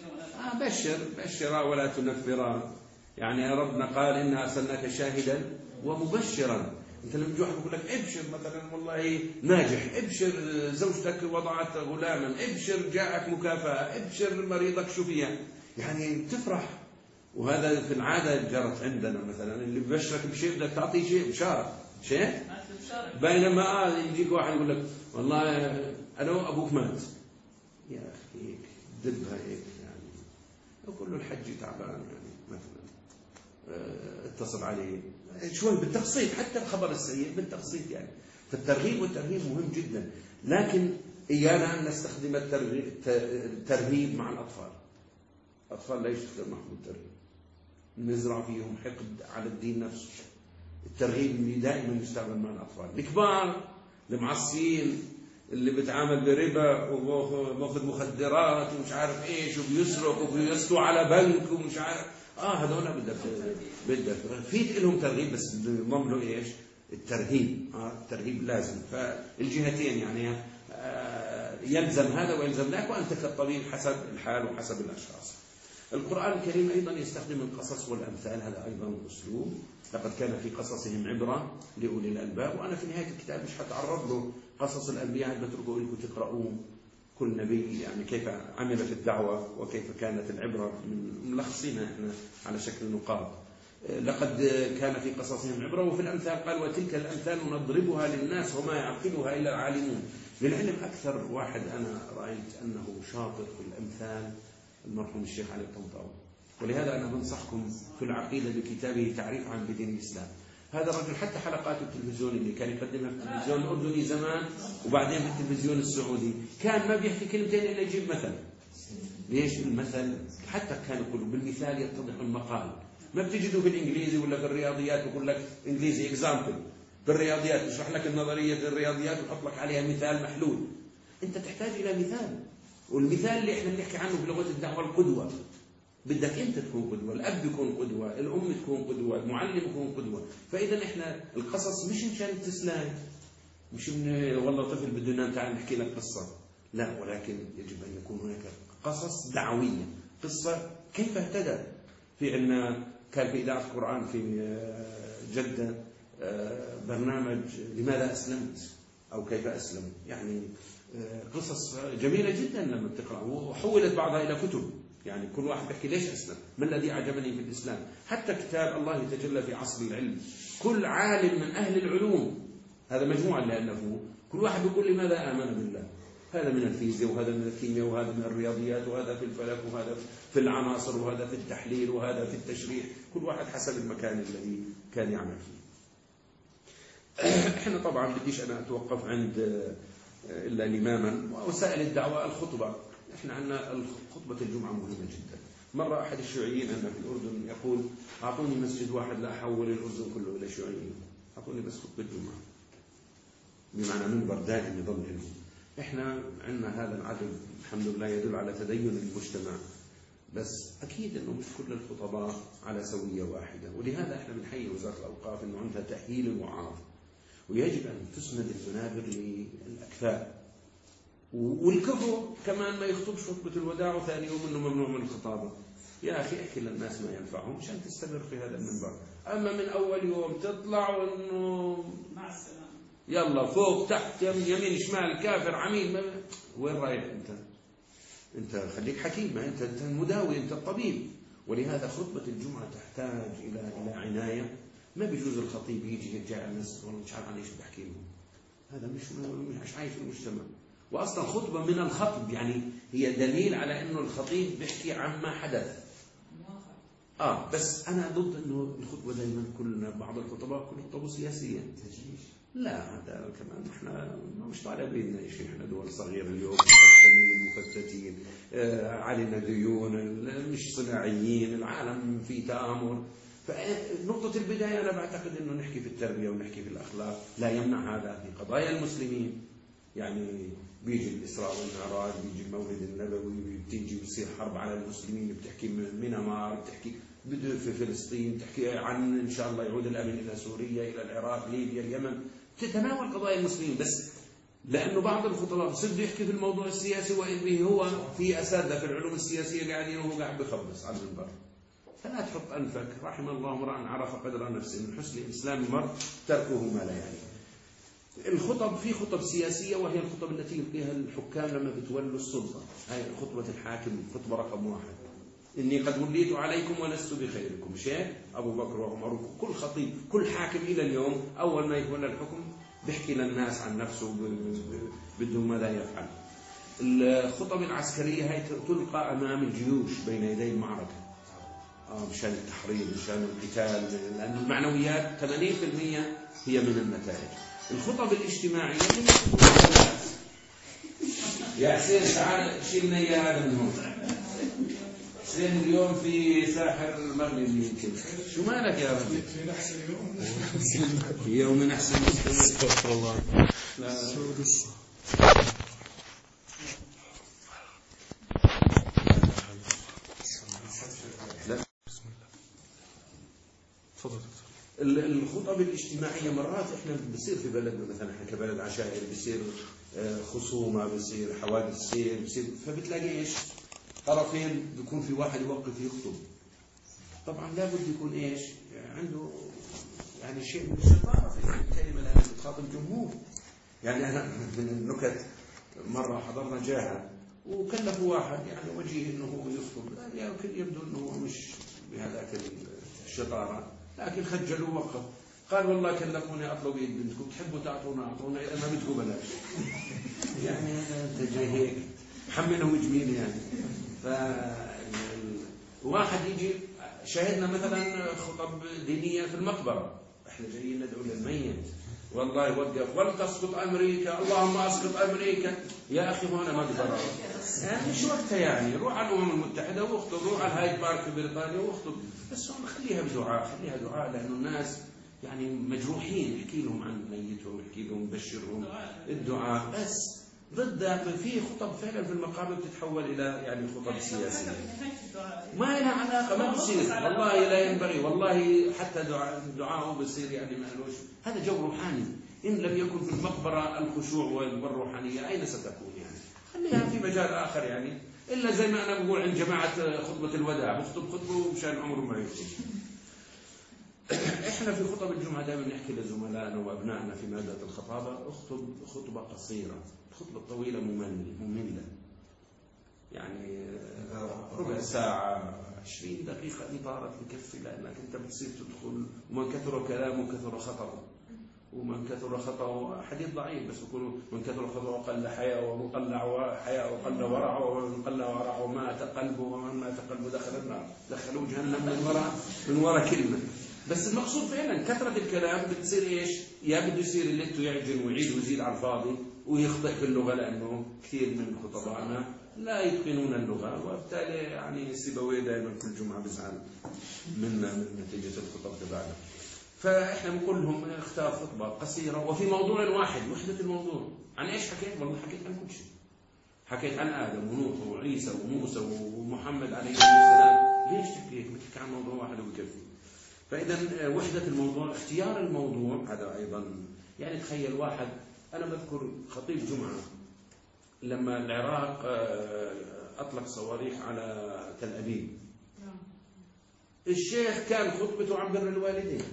بشر ولا تنفرا. يعني يا ربنا قال إنا أرسلناك شاهدا ومبشرا. أنت لما يجي واحد يقول لك ابشر مثلا والله ناجح، ابشر زوجتك وضعت غلاما، ابشر جاءك مكافأة، ابشر مريضك شفيا، يعني تفرح. وهذا في العادة جرت عندنا مثلا اللي ببشرك بشيء بدك تعطيه شيء بشارة شيء، بينما يجيك واحد يقول لك والله أنا وأبوك مات. يا أخي هيك دبها هيك يعني. أقول له الحج تعبان يعني مثلا اتصل عليه شوي بالتقسيط، حتى الخبر السيء بالتقسيط يعني. فالترغيب والترهيب مهم جدا، لكن إيانا أن نستخدم الترهيب مع الأطفال. الأطفال لا يستخدم معهم الترهيب، نزرع فيهم حقد على الدين نفسه. الترهيب دائما يستخدم مع الأطفال. الكبار المعصيين اللي بتعامل بربا وباخذ مخدرات ومش عارف ايش وبيسرق وبيسلوا على بنك ومش عارف هذول بدك في لهم ترغيب، بس بنضم له ايش؟ الترهيب. الترهيب لازم. فالجهتين يعني يلزم هذا ويلزم ذاك، وانت كالطبيب حسب الحال وحسب الاشخاص. القرآن الكريم أيضا يستخدم القصص والأمثال، هذا أيضا أسلوب. لقد كان في قصصهم عبرة لأولي الألباب. وأنا في نهاية الكتاب مش هتعرض له قصص الأنبياء، بتركوا لكم تقرؤوه كل نبي يعني كيف عمل في الدعوة وكيف كانت العبرة، ملخصينها إحنا على شكل نقاط. لقد كان في قصصهم عبرة. وفي الأمثال قال وتلك الأمثال نضربها للناس وما يعقلها إلا العالمون. للعلم أكثر واحد أنا رأيت أنه شاطر في الأمثال المرحوم الشيخ علي الطنطاوي، ولهذا أنا بنصحكم في العقيدة بكتابه تعريف عن بدين الإسلام. هذا الرجل حتى حلقات التلفزيون اللي كان يقدمها في التلفزيون الأردني زمان وبعدين في التلفزيون السعودي، كان ما بيحكي كلمتين إلا يجيب مثل. ليش المثل؟ حتى كان يقول بالمثال يتضح المقال. ما بتجده في الإنجليزي ولا في الرياضيات ويقول لك إنجليزي إكزامبل، بالرياضيات يشرح لك النظرية الرياضيات ويحط لك عليها مثال محلول. أنت تحتاج إلى مثال، والمثال اللي احنا بنحكي عنه بلغة الدعوة القدوة. بدك انت تكون قدوة، الاب يكون قدوة، الام تكون قدوة، المعلم يكون قدوة. فاذا احنا القصص مش مشان التسلية، مش من والله طفل بدنا تعال نحكي لك قصة، لا، ولكن يجب ان يكون هناك قصص دعوية. قصة كيف اهتدى. في عندنا كان في اذاعة القرآن في جدة برنامج لماذا اسلمت او كيف اسلم، يعني قصص جميلة جدا لما تقرأ، وحولت بعضها إلى كتب. يعني كل واحد بيحكي ليش أسلم، ما الذي أعجبني في الإسلام. حتى كتاب الله يتجلى في عصر العلم، كل عالم من أهل العلوم، هذا مجموعة اللي ألفوه، كل واحد يقول لماذا آمن بالله. هذا من الفيزياء وهذا من الكيمياء وهذا من الرياضيات وهذا في الفلك وهذا في العناصر وهذا في التحليل وهذا في التشريح، كل واحد حسب المكان الذي كان يعمل فيه. احنا طبعا بديش أنا أتوقف عند إلا لماما وسائل الدعوة. الخطبة، إحنا عندنا خطبة الجمعة مهمة جدا. مرة أحد الشيوعيين عندنا في الأردن يقول أعطوني مسجد واحد لا أحول الأردن كله إلى شيوعيين، أعطوني بس خطبة الجمعة، بمعنى منبر دائم يظل لهم. إحنا عندنا هذا العدد الحمد لله يدل على تدين المجتمع، بس أكيد أنه مش كل الخطباء على سوية واحدة. ولهذا إحنا بنحيي وزارة الأوقاف أنه عندها تأهيل الوعاظ، ويجب أن تسند المنابر للأكفاء. والكفو كمان ما يخطبش خطبة الوداع وثاني يوم أنه ممنوع من الخطابة. يا أخي احكي للناس ما ينفعهم مشان تستمر في هذا المنبر. أما من أول يوم تطلع وأنه مع السلامة يلا فوق تحت يمين شمال كافر عميل، وين رايح أنت خليك حكيم، أنت المداوي، أنت الطبيب. ولهذا خطبة الجمعة تحتاج إلى عناية. ما بيجوز الخطيب يجي يرجع الناس والله مش عارف عن ايش بحكي لهم، هذا مش عايش في المجتمع. واصلا خطبه من الخطب يعني هي دليل على انه الخطيب بيحكي عما حدث. بس انا ضد انه الخطبه دائما بعض الخطباء كل خطبه سياسيه. لا، هذا كمان احنا مش طالبين اي شيء، احنا دول صغيره اليوم، مفتتين، علينا ديون، مش صناعيين، العالم فيه تآمر. فنقطة البداية أنا بعتقد أنه نحكي في التربية ونحكي في الأخلاق، لا يمنع هذا في قضايا المسلمين. يعني بيجي الإسراء والمعراج، بيجي المولد النبوي، بتيجي بتصير حرب على المسلمين، بتحكي مينمار، بتحكي في فلسطين، بتحكي عن إن شاء الله يعود الأمن إلى سوريا، إلى العراق، ليبيا، اليمن، تتناول قضايا المسلمين. بس لأنه بعض الخطباء بصير يحكي في الموضوع السياسي وإن به هو في أساتذة في العلوم السياسية قاعدين وهو قاعد بخبص على المنبر. فلا تحط أنفك. رحم الله امرأ عرف قدر نفسه، من حسن إسلام المرء تركه ما لا يعني. الخطب، في خطب سياسية وهي الخطب التي يلقيها الحكام لما بتولوا السلطة. هاي خطبة الحاكم، خطبة رقم 1. إني قد وليت عليكم ولست بخيركم. شيء أبو بكر وعمر، كل خطيب كل حاكم إلى اليوم أول ما يتولى الحكم بيحكي للناس عن نفسه بده ماذا يفعل. الخطب العسكرية هاي تلقى أمام الجيوش بين يدي المعركة، مشان التحريض، مشان القتال، لأن المعنويات 80% هي من النتائج. الخطب الاجتماعية يا حسين تعال شيلنا إياه هذا من هون. حسين اليوم في ساحر المغربي يمكن. شو مالك يا رجل؟ في نحس اليوم. في يوم نحس استغفر الله. لا. الخطب الاجتماعية مرات احنا بصير في بلدنا مثلا احنا كبلد عشائري بصير خصومة، بصير حوادث سير، بصير فبتلاقي ايش؟ طرفين بيكون في واحد يوقف يخطب. طبعا لابد يكون ايش؟ عنده يعني شيء من الشطارة في الكلمة لأنه بتخاطب جمهور. يعني أنا من النكت مرة حضرنا جاهة وكلفوا واحد يعني وجيه انه هو يخطب، يعني يبدو انه مش بهذاك الشطارة، لكن خجلوا وقف. قال والله كلفوني اطلب ايد بنتكم، تحبوا تعطونا اعطونا، اذا ما بدكم بلاش. يعني هذا انت جاي هيك حملهم جميل يعني. واحد يجي، شاهدنا مثلا خطب دينية في المقبرة، احنا جايين ندعو للميت، والله يوقف ولتسقط امريكا، اللهم اسقط امريكا. يا اخي هنا مقبره يعني مش وقتها، يعني روح على الامم المتحده واخطب، روح على الهايد بارك في بريطانيا واخطب، بس هون خليها بدعاء، خليها دعاء، لانه الناس يعني مجروحين، احكي لهم عن ميتهم، احكي لهم، بشرهم، الدعاء بس. ضد في خطب فعلا في المقابر بتتحول الى يعني خطب سياسيه ما لها علاقه، ما بصير والله، لا ينبغي والله، حتى دعاءه بصير يعني ما لهش، هذا جو روحاني. ان لم يكن في المقبره الخشوع والروحانيه اين ستكون؟ يعني خليها في مجال اخر، يعني الا زي ما انا بقول عند جماعه خطبه الوداع، بخطب خطبه مشان عمره ما يخطب. احنا في خطب الجمعه دائما نحكي لزملائنا وابنائنا في ماده الخطابه، اخطب خطبه قصيره، الخطبه الطويله ممله، يعني ربع ساعه 20 دقيقه ان طارت بكفي، لانك انت بتصير تدخل، ومن كثر كلامه كثر خطأه، ومن كثر خطأه حديث ضعيف، بس يقولوا من كثر خطأه قل حياء، وقل حياء وقل ورعه، ومن قل ورعه مات قلبه، ومن مات قلبه دخل النار، دخلوا جهنم من وراء كلمه. بس المقصود فعلا كثرة الكلام بتصير ايش؟ يا بده يصير اللي يعجن ويعيد ويزيد على الفاضي ويخطئ في اللغة، لأنه كثير من خطبائنا لا يتقنون اللغة، وبالتالي يعني سيبويه دائما كل جمعة بزعل من نتيجة الخطب تبعنا. فإحنا بنقول لهم اختار خطبة قصيرة وفي موضوع واحد، وحدة الموضوع. عن ايش حكيت؟ والله حكيت عن كل شيء، حكيت عن آدم ونوح وعيسى وموسى ومحمد عليه السلام. ليش تحكي؟ بتحكي عن موضوع واحد وبكفي. فإذا وحدة الموضوع، اختيار الموضوع، هذا أيضا يعني تخيل واحد، أنا بذكر خطيب جمعة لما العراق أطلق صواريخ على تل أبيب، الشيخ كان خطبته عن بر الوالدين،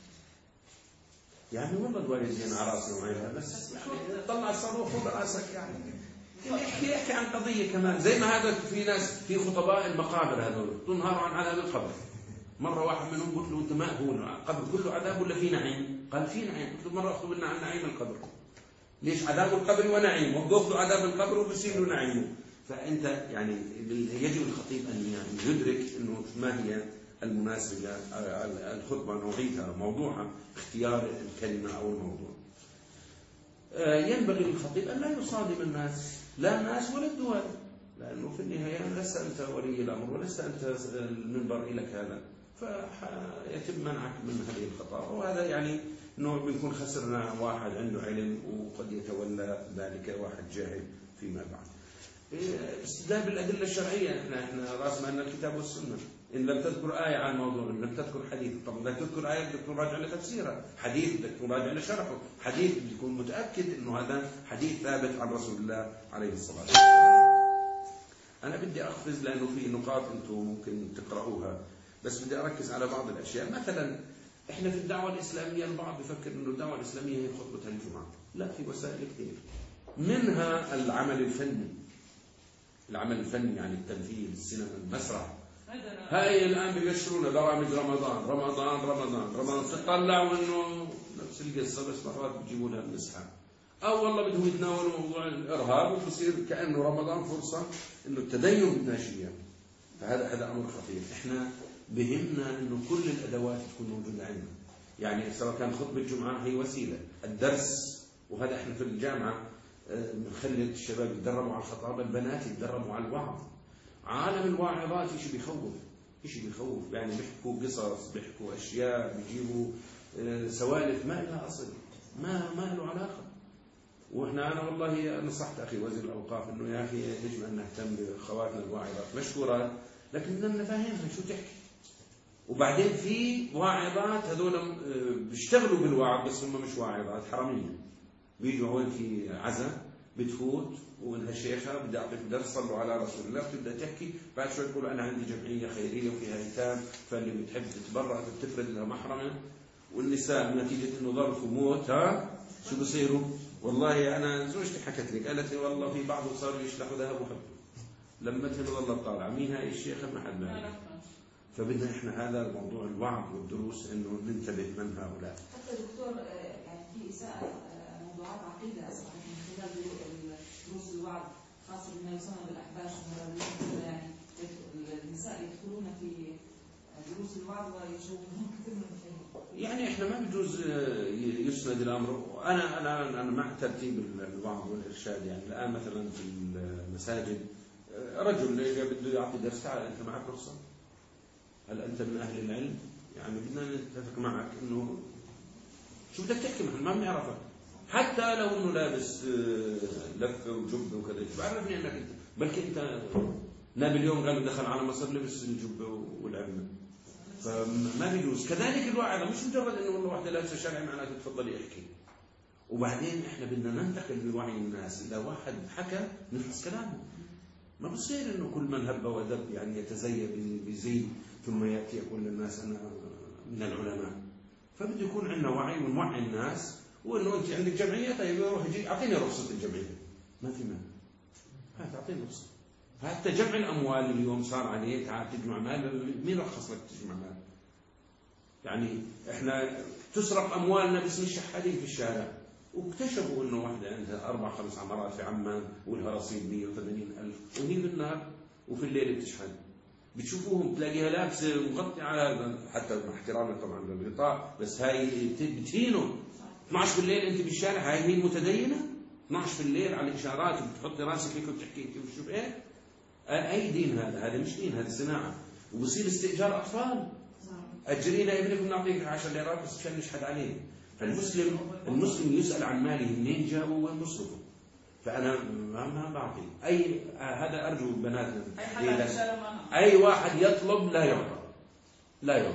يعني والله الوالدين على راسنا وعيننا، بس يعني طلع الصاروخ فوق راسك، يعني يحكي عن قضية كمان. زي ما هذا في ناس في خطباء المقابر هذول تنهار عن عذاب القبر. مرة واحد منهم قلت له أنت ما هو القبر كله عذاب ولا في نعيم؟ قال في نعيم. قلت له مرة أخطب لنا عن نعيم القبر، ليش عذاب القبر ونعيم، وبضيف له عذاب القبر وبصير له نعيمه. فأنت يعني يجب الخطيب أن يعني يدرك أنه ما هي المناسبة، الخطبة نوعيتها، موضوعها، اختيار الكلمة أو الموضوع. ينبغي للخطيب أن لا يصادم الناس، لا الناس ولا الدول، لأنه في النهاية لست أنت ولي الأمر ولست أنت المنبر لك هذا، فيتم منعك من هذه الخطابة. وهذا يعني نوع بنكون خسرنا واحد عنده علم وقد يتولى ذلك واحد جاهل فيما بعد. استدلال بالأدلة الشرعية، احنا راس مالنا الكتاب والسنة. إن لم تذكر آية عن موضوع، إن لم تذكر حديث، طب بدك تذكر آية بدك تراجع لتفسيرها، حديث بدك تراجع لشرحه، حديث بدك تكون متأكد إنه هذا حديث ثابت عن رسول الله عليه الصلاة والسلام. أنا بدي أقفز لأنه في نقاط أنتم ممكن تقرأوها، بس بدي أركز على بعض الأشياء. مثلا إحنا في الدعوة الإسلامية البعض بفكر إنه الدعوة الإسلامية هي خطبة الجمعة، لا، في وسائل كثير، منها العمل الفني. العمل الفني يعني التمثيل، السينما، المسرح. هاي الآن بيبشرونا برامج رمضان رمضان رمضان رمضان، تطلعوا إنه نفس القصة، بس مرات بيجيبوا لها المسحة، أو والله بدهم يتناولوا موضوع الإرهاب وبصير كأنه رمضان فرصة إنه التدين بالناشئين. فهذا أمر خطير. إحنا بهمنا إنه كل الأدوات تكون موجودة عندنا، يعني سواء كان خطبة الجمعة هي وسيلة، الدرس، وهذا إحنا في الجامعة بنخلي الشباب يتدربوا على الخطابة، البنات يتدربوا على الوعظ، عالم الواعظات شيء بيخوف، يعني بيحكوا قصص، بيحكوا أشياء، بيجيبوا سوالف ما لها أصل، ما له علاقة. أنا والله نصحت أخي وزير الأوقاف إنه يا أخي يجب أن نهتم بأخواتنا الواعظات مشكورات، لكن بدنا نفهمها شو تحكي. وبعدين في واعظات هذول بيشتغلوا بالوعظ بس هم مش واعظات، حرامية. بيجوا هون في عزاء بتفوت وإنها شيخة بدي أعطيك درس صلوا على رسول الله، بتبدأ تحكي، بعد شوي تقول أنا عندي جمعية خيرية وفيها أيتام، فاللي بتحب تتبرع بتفرد لها محرمة. والنساء نتيجة إنه ظرف وموت شو بصيروا؟ والله أنا زوجتي حكت لي، قالت لي والله في بعضهم صاروا يشلحوا ذهب وحب، لما تظل طالعة مين هاي الشيخة ما حد ما يعرف. فبدنا إحنا هذا موضوع الوعظ والدروس إنه ننتبه من هؤلاء. حتى دكتور يعني في إساءة موضوعات عقيدة أصبحت من خلال دروس الوعظ، خاصة بما يسمى بالأحباش والمراويين، يعني النساء يدخلون في دروس الوعظ ويشوفون كثير من الشيء. يعني إحنا ما بجوز يسند الأمر. أنا مع ترتيب الوعظ والإرشاد. يعني الآن مثلا في المساجد رجل إذا بده يعطي درس، تعال أنت معك رخصة؟ هل أنت من أهل العلم؟ يعني بدنا نتفق معك إنه شو بدك تحكي، ما بنعرفك، حتى لو إنه لابس لفة وجبة وكذا، شو بعرفني أنك أنت، بلكي أنت نابليون قالوا دخل على مصر لبس الجبة والعلم، فما بيجوز. كذلك الواعظة مش مجرد إنه والله واحدة لابسة شرعي معناته تفضلي احكي. وبعدين إحنا بدنا ننتقل بوعي الناس، إذا واحد حكى نفحص كلامه. ما بصير إنه كل من هب ودب يعني يتزيى بزي ثم يأتي يقول للناس أنا من العلماء. فبده يكون عندنا وعي ونوعي الناس، وإنه أنت عندك جمعية، طيب روح جي أعطيني رخصة الجمعية، ما في مانع، تعطيني رخصة. حتى جمع الأموال اليوم صار عليه، تعال تجمع مال، مين رخص لك تجمع مال؟ يعني إحنا تسرق أموالنا باسم الشحادين في الشارع، واكتشفوا إنه واحدة عندها 4-5 عمارات في عمان ولها رصيد 180,000 وهي بالنهار وفي الليل بتشحن. بتشوفوهم تلاقيها لابسة مغطية على، حتى مع احترامنا طبعا للغطاء، بس هاي بتهينه. 12 بالليل أنت بالشارع، هاي مين متدينة؟ 12 في الليل على إشارات وبتحطي راسك هيك وبتحكي وشو إيه؟ أي دين هذا؟ هذا مش دين، هذا صناعة. وبصير استئجار أطفال، أجرينا ابنك ونعطيك 10 ليرات بس مشان نشهد عليه. فالمسلم يسأل عن ماله منين جابه وين بصرفه. فأنا ما بعطي هذا أرجو بناتنا، أي واحد يطلب لا يعطى.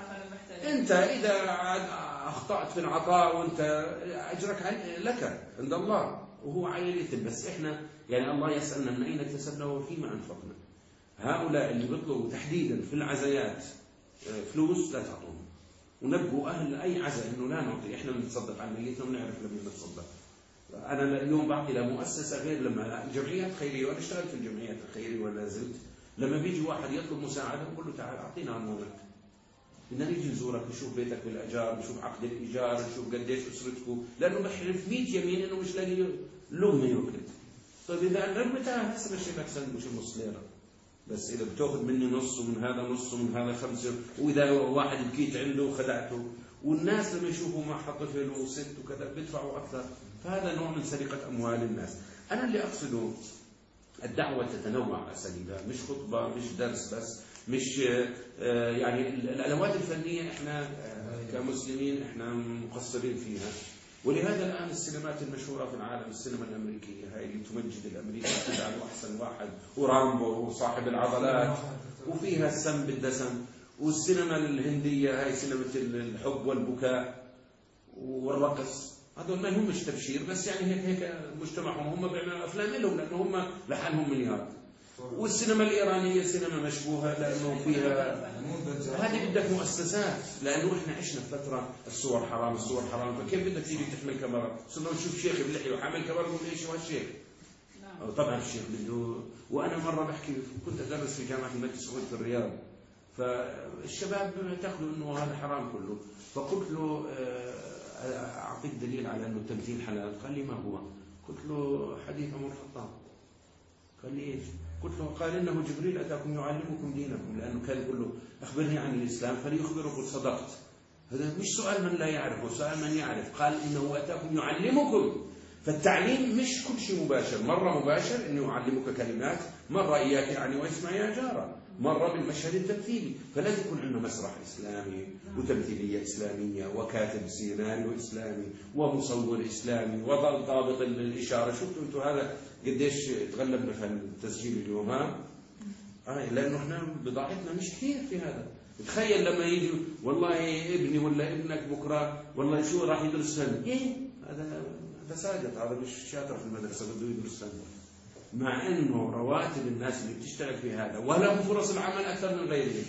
أنت إذا أخطأت في العطاء وأنت أجرك لك عند الله وهو عين الإثم. بس إحنا يعني الله يسألنا من أين اكتسبنا وفيما أنفقنا. هؤلاء اللي بيطلبوا تحديدا في العزايات فلوس لا تعطوهم، ونبقوا أهل أي عزاء إنه لا نعطي، إحنا بنتصدق عن ميتنا ونعرف لما نتصدق. أنا اليوم بعطي لمؤسسة غير لما جمعيات خيرية، وأنا اشتغلت في الجمعيات الخيرية ولا زلت. لما بيجي واحد يطلب مساعدة بقول له تعال أعطينا أموالك، بدنا نيجي نزورك نشوف بيتك بالأجار، نشوف عقد الإيجار، نشوف قديش أسرتكم، لأنه بحلف 100 يمين إنه مش لاقي لقمة يأكل. طيب إذا أنا رمتها حسب الشيء لك سندويش نص ليرة، بس إذا بتأخذ مني نص ومن هذا نص ومن هذا 5، وإذا واحد بكيت عنده وخدعته، والناس لما يشوفوا معها طفل وست وكذا بيدفعوا أكثر. فهذا نوع من سرقة أموال الناس. أنا اللي أقصده الدعوة تتنوع أساليبها، مش خطبة، مش درس بس، مش يعني الأدوات الفنية إحنا كمسلمين إحنا مقصرين فيها. ولهذا الآن السينمات المشهورة في العالم، السينما الأمريكية هاي اللي تمجد الأمريكي تجعله أحسن واحد، ورامبو وصاحب العضلات وفيها السم بالدسم. والسينما الهندية هاي سينما الحب والبكاء والرقص، هذول ما همش تبشير، بس يعني هيك مجتمعهم هم بيعملوا أفلام لهم لأنه هم لحنهم مليار. والسينما الإيرانية سينما مشبوهة لأنه فيها، هذه بدك مؤسسات، لأنه إحنا عشنا فترة الصور حرام، فكيف بدك تيجي تحمل كاميرا؟ صرنا نشوف شيخ بلحية وحامل كاميرا نقول إيش هو الشيخ؟ طبعا الشيخ بده. وأنا مرة بحكي كنت أدرس في جامعة الملك سعود في الرياض، فالشباب بيعتقدوا إنه هذا حرام كله، فقلت له أعطيك دليل على أنه التمثيل حلال. قال لي ما هو؟ قلت له حديث عمر الخطاب. قال لي إيش؟ قلت له قال إنه جبريل أتاكم يعلمكم دينكم، لأنه كان يقول له أخبرني عن الإسلام فليخبره قل صدقت. هذا مش سؤال من لا يعرف، سؤال من يعرف. قال إنه أتاكم يعلمكم، فالتعليم مش كل شيء مباشر، مرة مباشر إنه يعلمك كلمات، مرة إياك يعني واسمع يا جارة، مرة بالمشهد التمثيلي. فلازم يكون عندنا مسرح إسلامي وتمثيلية إسلامية وكاتب سيناريو إسلامي ومصور إسلامي وضابط الإشارة. شفتوا أنتم هذا قديش تغلبنا في التسجيل اليوم؟ لأنه إحنا بضاعتنا مش كثير في هذا. تخيل لما يجي والله ابني ولا ابنك بكرة والله شو راح يدرس فن، هذا ساقط، هذا مش شاطر في المدرسة بده يدرس فن، مع انه رواتب الناس اللي بتشتغل في هذا ولهم فرص العمل اكثر من غيرهم.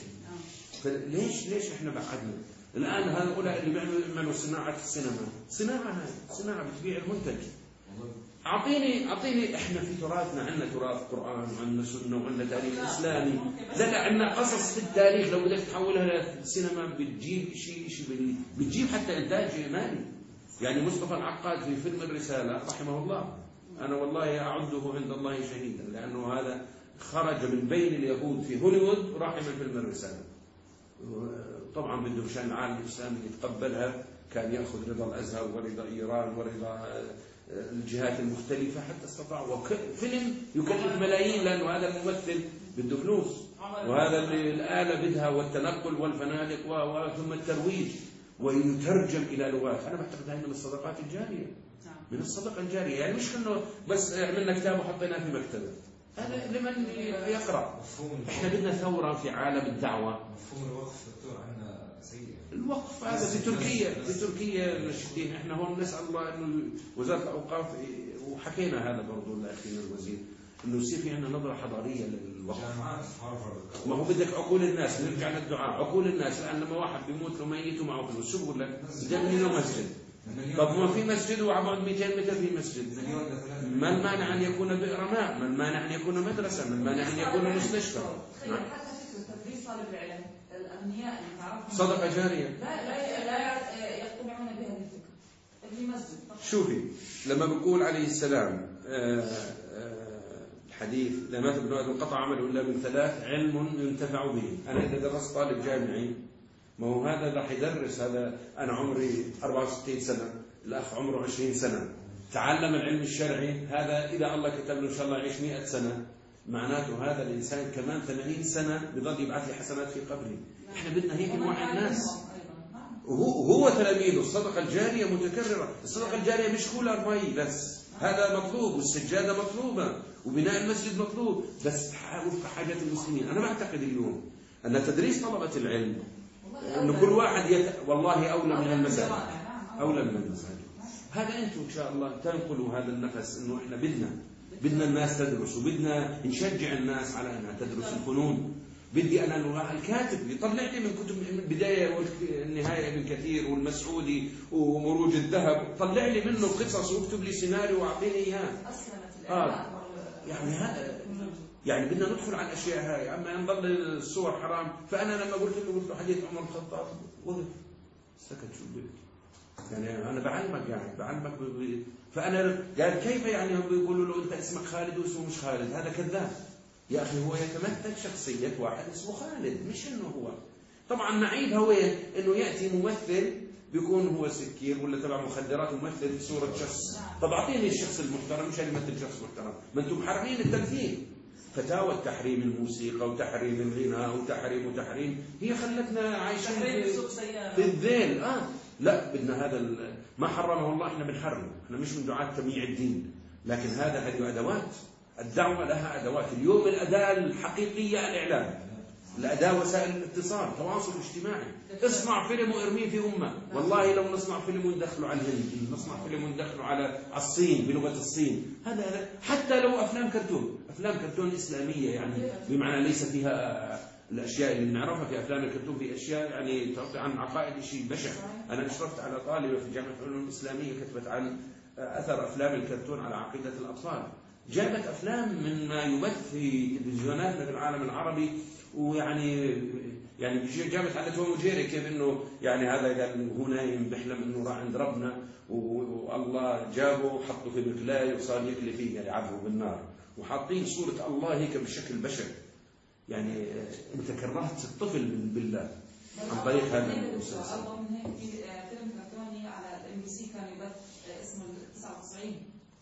فليش احنا بعدنا الان هؤلاء اللي بيعملوا صناعه السينما، صناعه بتبيع المنتج. اعطيني احنا في تراثنا عندنا تراث قران وعندنا سنه وعندنا تاريخ اسلامي. لا عندنا قصص في التاريخ لو بدك تحولها للسينما بتجيب شيء بتجيب حتى انتاج مالي. يعني مصطفى العقاد في فيلم الرساله رحمه الله، أنا والله أعده عند الله شهيدا، لأنه هذا خرج من بين اليهود في هوليوود وراح يعمل فيلم الرسالة. طبعا بده مشان العالم الإسلامي يتقبلها كان يأخذ رضا الأزهر ورضا إيران ورضا الجهات المختلفة حتى استطاع. فيلم يكلف ملايين لأنه هذا الممثل بده فلوس، وهذا الآلة بدها والتنقل والفنادق ثم الترويج ويترجم إلى لغات. أنا بعتقد هذه من الصدقات الجارية، من الصدقة الجارية. يعني مش إنه بس عملنا كتاب وحطيناه في مكتبة، هذا لمن يقرأ. إحنا بدنا ثورة في عالم الدعوة. مفهوم الوقف دكتور عندنا سيء. الوقف هذا في تركيا نشدين. إحنا هون نسأل الله إنه وزارة الأوقاف، وحكينا هذا برضو لأخينا الوزير، إنه يصير في عندنا نظرة حضارية للوقف. ما هو بدك عقول الناس، نرجع للدعاء، عقول الناس. لأن لما واحد بيموت له ميت ومعه فلوس شو بقول لك؟ بني له مسجد. طب ما في مسجد وعبعد 200 متر في مسجد. ما المانع أن يكون بئر ماء؟ ما المانع أن يكون مدرسة؟ ما المانع أن يكون مستشفى؟ حتى فكرة تدريس طالب العلم الأغنياء اللي تعرفهم صدقة جارية. لا يقتنعون بهذه الفكرة. ابني مسجد. شوفي لما بيقول عليه السلام الحديث لا مات ابن آدم قطع عمله إلا من 3: علم ينتفع به. أنا إذا درست طالب جامعي، ما هو هذا راح يدرس. هذا أنا عمري 64 سنة، الأخ عمره 20 سنة، تعلم العلم الشرعي. هذا إذا الله كتب له إن شاء الله يعيش 100 سنة، معناته هذا الإنسان كمان 80 سنة بضل يبعث لي حسنات في قبري. إحنا بدنا هيك نوعي الناس. وهو تلاميذه. الصدقة الجارية متكررة. الصدقة الجارية مش كولر مي بس، هذا مطلوب، والسجادة مطلوبة، وبناء المسجد مطلوب، بس وفق حاجة المسلمين. أنا بعتقد اليوم أن تدريس طلبة العلم أن كل واحد والله أولى من المساجد، أولى من المساجد. هذا أنتم إن شاء الله تنقلوا هذا النفس، إنه إحنا بدنا الناس تدرس، وبدنا نشجع الناس على أنها تدرس الفنون. بدي أنا الكاتب يطلع لي من كتب البداية والنهاية ابن كثير والمسعودي ومروج الذهب، طلع لي منه قصص واكتب لي سيناريو وأعطيني إياه. يعني هذا يعني بدنا ندخل على الأشياء هاي. أما أن ضل الصور حرام، فأنا لما قلت له حديث عمر الخطاب وقف سكت. شو بك يعني؟ أنا بعلمك فأنا قال كيف يعني؟ هم بيقولوا له أنت اسمك خالد واسمه مش خالد. هذا كذاب يا أخي. هو يتمثل شخصية واحد اسمه خالد، مش إنه هو. طبعا نعيبها وين؟ إنه يأتي ممثل بيكون هو سكير ولا تبع مخدرات وممثل صورة شخص. طب أعطيني الشخص المحترم مش يمثل شخص محترم. ما أنتم محرمين التمثيل. فتاوى تحريم الموسيقى وتحريم الغناء وتحريم هي خلتنا عايشين في الذيل. لا بدنا هذا ما حرمه الله احنا بنحرمه. احنا مش من دعاة تمييع الدين، لكن هذه أدوات. الدعوة لها أدوات. اليوم الأداة الحقيقية الإعلام، الأداة وسائل الاتصال، التواصل الاجتماعي. اصنع فيلم وارميه في أمة. والله لو نصنع فيلم وندخله على الهند، نصنع فيلم وندخله على الصين بلغة الصين، هذا حتى لو أفلام كرتون إسلامية، يعني بمعنى ليس فيها الأشياء اللي بنعرفها في أفلام الكرتون، في أشياء يعني تعطي عن عقائد شيء بشع. أنا أشرفت على طالبة في جامعة العلوم الإسلامية كتبت عن أثر أفلام الكرتون على عقيدة الأطفال. جابت أفلام من ما يبث في تلفزيوناتنا في العالم العربي، ويعني جابت على توم وجيري كيف إنه يعني هذا قال هو نايم بيحلم إنه راح عند ربنا والله جابه وحطه في مكلاي وصار يكلي فيه يلعبه بالنار، وحاطين صورة الله هيك بشكل بشع. يعني أنت كرهت الطفل بالله عن طريق هذا المسلسل. الله من هيك في فيلم كرتوني على الMBC كان يبث اسمه 99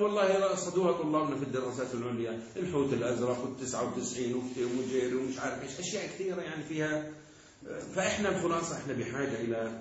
والله رصدوها طلابنا في الدراسات العليا، الحوت الازرق وال99 ومجير ومش عارف ايش، اشياء كثيره يعني فيها. فاحنا الخلاصه احنا بحاجه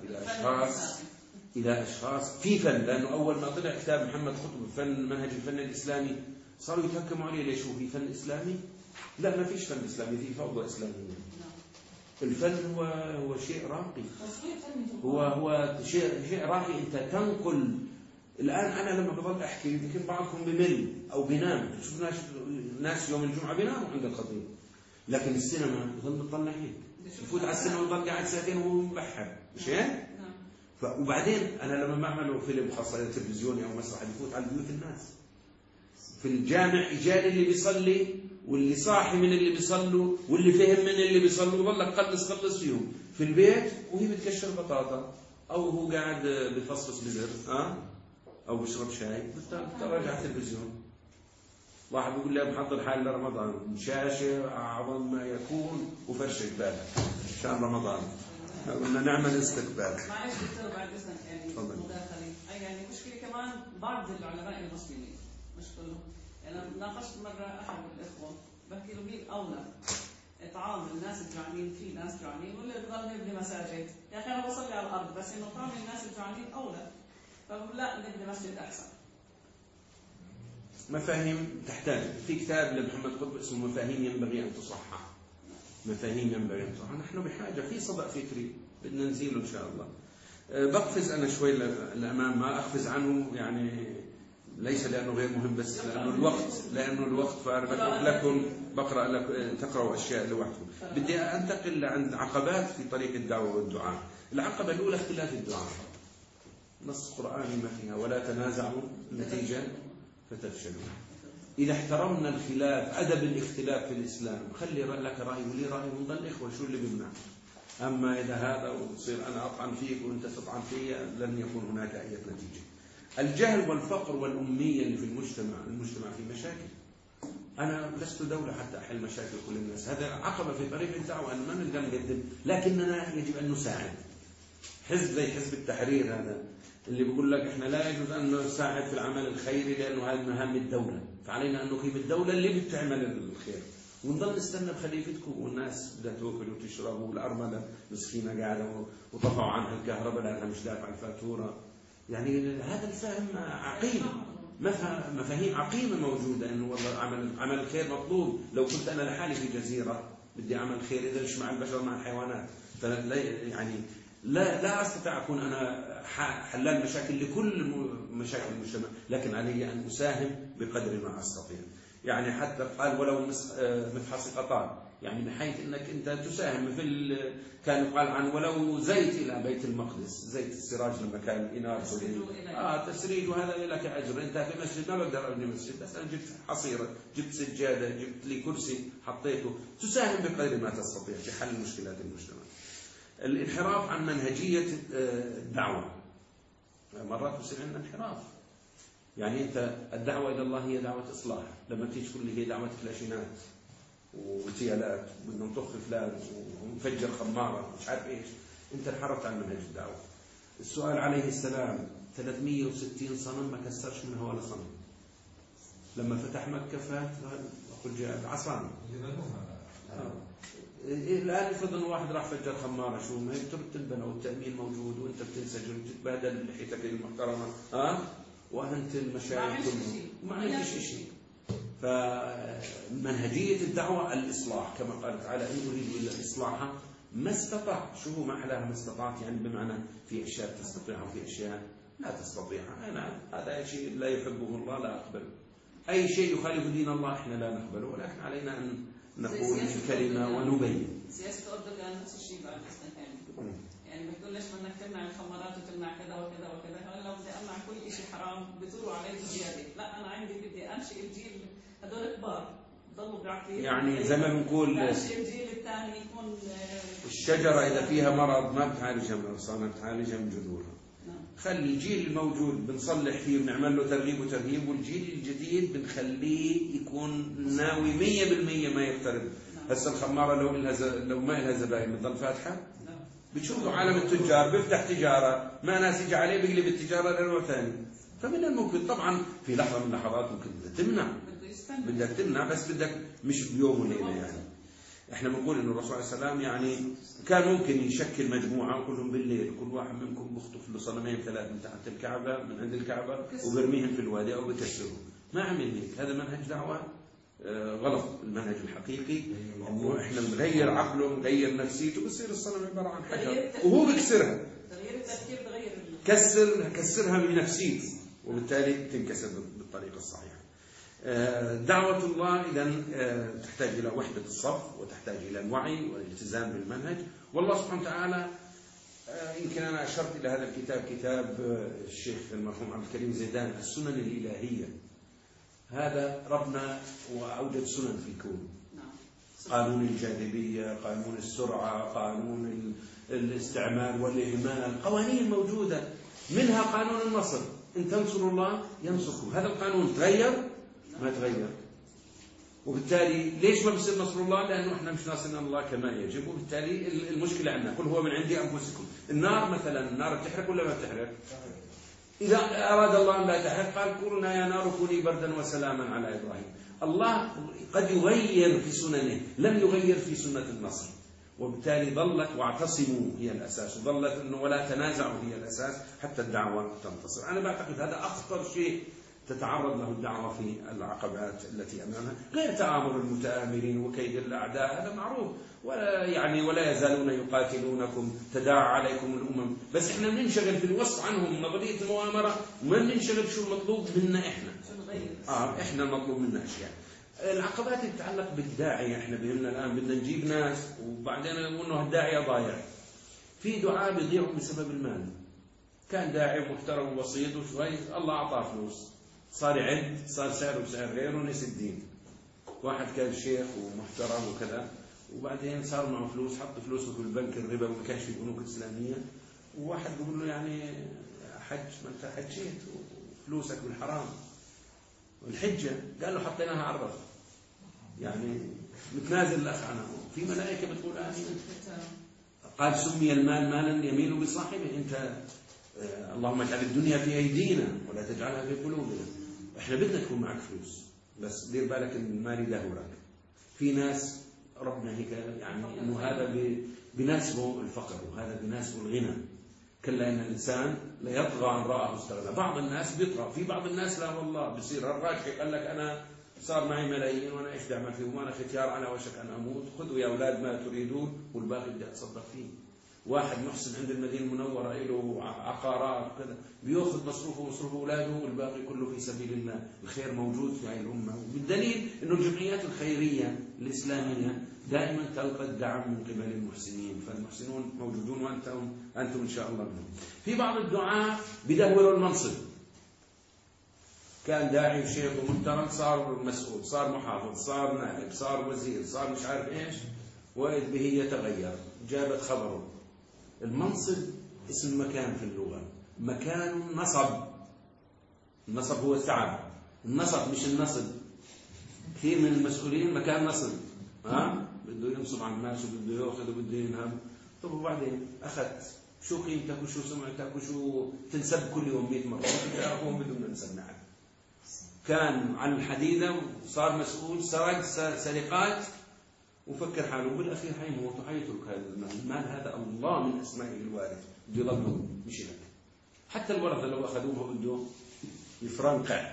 الى اشخاص في فن، لانه اول ما طلع كتاب محمد قطب فن منهج الفن الاسلامي صاروا يتهكموا عليه. ليش هو في فن اسلامي؟ لا، ما فيش فن اسلامي، في فوضى اسلاميه. الفن هو شيء راقي، هو شيء راقي. انت تنقل. الان انا لما بضل احكي يمكن بعضكم بمل او بينام، تشوف ناس يوم الجمعه بيناموا عند الخطيب، لكن السينما بضل بتطلع هيك، يفوت على السينما ويضل قاعد ساعتين وهو مبحر، مش هيك؟ وبعدين انا لما بعمل فيلم خاصه تلفزيوني او مسرح بفوت على بيوت الناس في الجامع، اجاني اللي بيصلي واللي صاحي من اللي بيصلوا واللي فهم من اللي بيصلوا، وظلك قلص فيهم في البيت وهي بتكشر بطاطا او هو قاعد بفصفص بزر او بيشرب شاي بتراجع على التلفزيون. واحد بيقول لي محضر حالي لرمضان، شاشه اعظم ما يكون وفرشه بالك عشان رمضان، قلنا نعمل استقبال. معلش دكتور بعد اذنك يعني مداخله، يعني مشكله كمان بعض العلماء المسلمين مش كلهم. يعني ناقشت مره احد الاخوه بحكي له مين اولى اطعام الناس الجوعانين، في ناس جوعانين ولا بضل نبني مساجد؟ يا اخي انا بصلي على الارض بس انه طعم الناس الجوعانين اولى. فبقول لا، نبني مسجد احسن. مفاهيم تحتاج. في كتاب لمحمد قطب اسمه مفاهيم ينبغي ان تصحح. مفاهيم ينبغي ان تصحح. نحن بحاجه في صدى فكري بدنا نزيله ان شاء الله. بقفز انا شوي للامام، ما اقفز عنه يعني ليس لانه غير مهم، بس لانه الوقت فانا لكم بقرا لكم تقراوا اشياء لوحدكم. بدي انتقل عند عقبات في طريق الدعوه والدعاء. العقبه الاولى اختلاف الدعاء. نص قراني ما فيها ولا تنازعوا النتيجه فتفشلوا. اذا احترمنا الخلاف، ادب الاختلاف في الاسلام، خلي لك راي ولي راي ونضل اخوه، شو اللي بيمنع؟ اما اذا هذا وتصير انا اطعن فيك وانت تطعن في، لن يكون هناك اي نتيجه. الجهل والفقر والأمية اللي في المجتمع في مشاكل. أنا لست دولة حتى أحل مشاكل كل الناس، هذا عقبة في طريق الدعوة، أن ما نقدر نقدم، لكننا يجب أن نساعد. حزب زي حزب التحرير هذا اللي بيقول لك إحنا لا يجوز أن نساعد في العمل الخيري لأنه هذه مهام الدولة، فعلينا أن نقيم الدولة اللي بتعمل الخير، ونضل نستنى بخليفتكم والناس بدها تاكل وتشرب، والأرملة مسكينة قاعدة وطفعوا عنها الكهرباء لأنها مش دافعة الفاتورة. يعني هذا الفهم عقيم، مفاهيم عقيمة موجودة، أنه والله عمل الخير مطلوب. لو كنت أنا لحالي في جزيرة بدي أعمل خير، إذا مش مع البشر مع الحيوانات، يعني لا أستطيع أكون أنا حلال مشاكل لكل مشاكل المجتمع، لكن علي أن أساهم بقدر ما أستطيع. يعني حتى قال ولو مفحص قطار، يعني بحيث أنك أنت تساهم. مثل كان يقال عن ولو زيت إلى بيت المقدس، زيت السراج لما كان إنار تسريج، وهذا لك أجر. أنت في مسجد ما بقدر أبني مسجد، بس أنا جبت حصيرة، جبت سجادة، جبت لي كرسي حطيته، تساهم بقدر ما تستطيع في حل مشكلات المجتمع. الانحراف عن منهجية الدعوة، مرات يصير عندنا انحراف. يعني أنت الدعوة إلى الله هي دعوة إصلاح، لما تيجي تقول لي هي دعوة فلاشينات واغتيالات وبدنا نطخ فلان ونفجر خمارة مش عارف إيش، أنت انحرفت عن منهج الدعوة. السؤال عليه السلام 360 صنم ما كسرش منها ولا صنم. لما فتح مكة فات قل جاء بعصام. الآن يفرض أن واحد راح فجر خمارة، شو ما هي بتنبنى والتأمين موجود وأنت بتنسجن وتتبادل لحيتك المحترمة وأنت المشايخ كلهم ما عملتش شيء. فمنهجية الدعوة الإصلاح، كما قال تعالى إن أريد إلا الإصلاح ما استطعت. شو هو معناها ما استطعت؟ يعني بمعنى في أشياء تستطيعها وفي أشياء لا تستطيعها. أنا هذا شيء لا يحبه الله لا أقبله. أي شيء يخالف دين الله إحنا لا نقبله، ولكن علينا أن نقول الكلمة ونبين. سياسة أردوغان نفس الشيء بعد يعني بتقول ليش بدك تمنع الخمارات وتمنع كذا وكذا وكذا، هلا لو بدي امنع كل شيء حرام بتقولوا عليه زياده، لا انا عندي بدي انشئ الجيل هذول كبار ضلوا بعقلية، يعني زي ما بنقول انشئ الجيل الثاني يكون الشجره اذا فيها مرض ما بتعالجها من غصانها، بتعالجها من جذورها. خلي الجيل الموجود بنصلح فيه وبنعمل له ترغيب وترهيب، والجيل الجديد بنخليه يكون ناوي 100% ما يقترب. هسه الخماره لو ما لها زباين بتضل فاتحه. بتشوفوا عالم التجار بيفتح تجارة ما ناس يجي عليه بيقلب التجارة لنوع ثاني. فمن الممكن طبعا في لحظة من اللحظات ممكن تمنع، بدك تمنع، بس بدك مش بيوم وليلة. يعني احنا بنقول انه الرسول عليه السلام يعني كان ممكن يشكل مجموعة وكلهم بالليل كل واحد منكم بخطف له صنمين 3 من تحت الكعبة من عند الكعبة وبرميهم في الوادي أو بكسرهم. ما عمل هيك، هذا منهج دعوة غلط. المنهج الحقيقي انه احنا نغير عقله نغير نفسيته، بصير الصنم عبارة عن حجر وهو بكسرها. تغيير التفكير كسرها بنفسيته وبالتالي تنكسر بالطريقة الصحيحة. دعوة الله إذن تحتاج إلى وحدة الصف وتحتاج إلى الوعي والالتزام بالمنهج. والله سبحانه وتعالى يمكن أنا أشرت إلى هذا الكتاب، كتاب الشيخ المرحوم عبد الكريم زيدان، السنن الإلهية. هذا ربنا وأوجد سنن في الكون، قانون الجاذبية، قانون السرعة، قانون الاستعمال والإهمال، قوانين موجودة، منها قانون النصر، إن تنصروا الله ينصركم. هذا القانون تغير؟ ما تغير. وبالتالي ليش ما بصير نصر الله؟ لأنه إحنا مش ناصرين الله كما يجب، وبالتالي المشكلة عندنا. قل هو من عندي أنفسكم. النار مثلا، النار بتحرق ولا ما بتحرق؟ إذا أراد الله أن لا تحرق قال قلنا يا نار كوني بردا وسلاما على إبراهيم. الله قد يغير في سننه، لم يغير في سنة النصر، وبالتالي ظلت واعتصموا هي الأساس، وظلت أنه ولا تنازعوا هي الأساس حتى الدعوة تنتصر. أنا بعتقد هذا أخطر شيء تتعرض له الدعوة في العقبات التي أمامها، غير تآمر المتآمرين وكيد الأعداء، هذا معروف، ولا يزالون يقاتلونكم تداعى عليكم الأمم. بس إحنا بننشغل في الوصف عنهم نظرية المؤامرة، وما بننشغل شو المطلوب منا إحنا. إحنا المطلوب منا أشياء. العقبات تتعلق بالداعية. إحنا بهمنا الآن بدنا نجيب ناس وبعدين نقول إنه الداعية ضايع. في دعاء بيضيعوا بسبب المال. كان داعي محترم وبسيط وشوي الله أعطاه فلوس، صار يعد، صار سعره بسعر غيره ونسي الدين. واحد كان شيخ ومحترم وكذا، وبعدين صار معه فلوس، حط فلوسه في البنك الربا وما كانش في بنوك إسلامية، وواحد بيقول له يعني حج، ما أنت حجيت وفلوسك بالحرام والحجة، قال له حطيناها على الرف، يعني متنازل الأخ عنه. في ملائكة بتقول آمين. قال سمي المال مالا يميل بصاحبه. أنت اللهم اجعل الدنيا في أيدينا ولا تجعلها في قلوبنا. احنا بدنا تكون معك فلوس، بس دير بالك ان المال يدهورك. في ناس ربنا هيك يعني انه هذا بناسبه الفقر وهذا بناسبه الغنى. كلا ان الانسان لا يطغى ان رآه استغنى. بعض الناس بيطغى، في بعض الناس لا والله بصير الراجح قال لك انا صار معي ملايين وانا ايش بدي اعمل فيهم، وانا ختيار على وشك ان اموت، خذوا يا اولاد ما تريدون والباقي بدي اتصدق فيه. واحد محسن عند المدينة المنورة له عقارات وكذا، بيأخذ مصروفه ومصروف أولاده والباقي كله في سبيل الله. الخير موجود في هذه الأمة، وبالدليل أنه الجمعيات الخيرية الإسلامية دائما تلقى الدعم من قبل المحسنين، فالمحسنون موجودون وأنتم إن شاء الله منهم. في بعض الدعاة بدوروا المنصب، كان داعي وشيخ ومحترم، صار مسؤول، صار محافظ، صار نائب، صار وزير، صار مش عارف إيش، وإذ به يتغير. جابت خبره. المنصب اسم مكان في اللغة، مكان نصب. النصب هو التعب، النصب مش النصب. كثير من المسؤولين مكان نصب، بده ينصب على الناس وبده يأخذ وبده ينهم. طب وبعدين أخذت شو قيمتك وشو سمعتك وشو تنسب كل يوم 100 مرة، تعرفون بدون نسمع. كان على الحديدة وصار مسؤول، سرق سرقات وفكر حاله بالأخير حيموت وحيترك هذا المال. المال هذا الله من أسمائه الوارث، بده يضل مش لك. حتى الورثة لو أخذوه بده يفرنقع،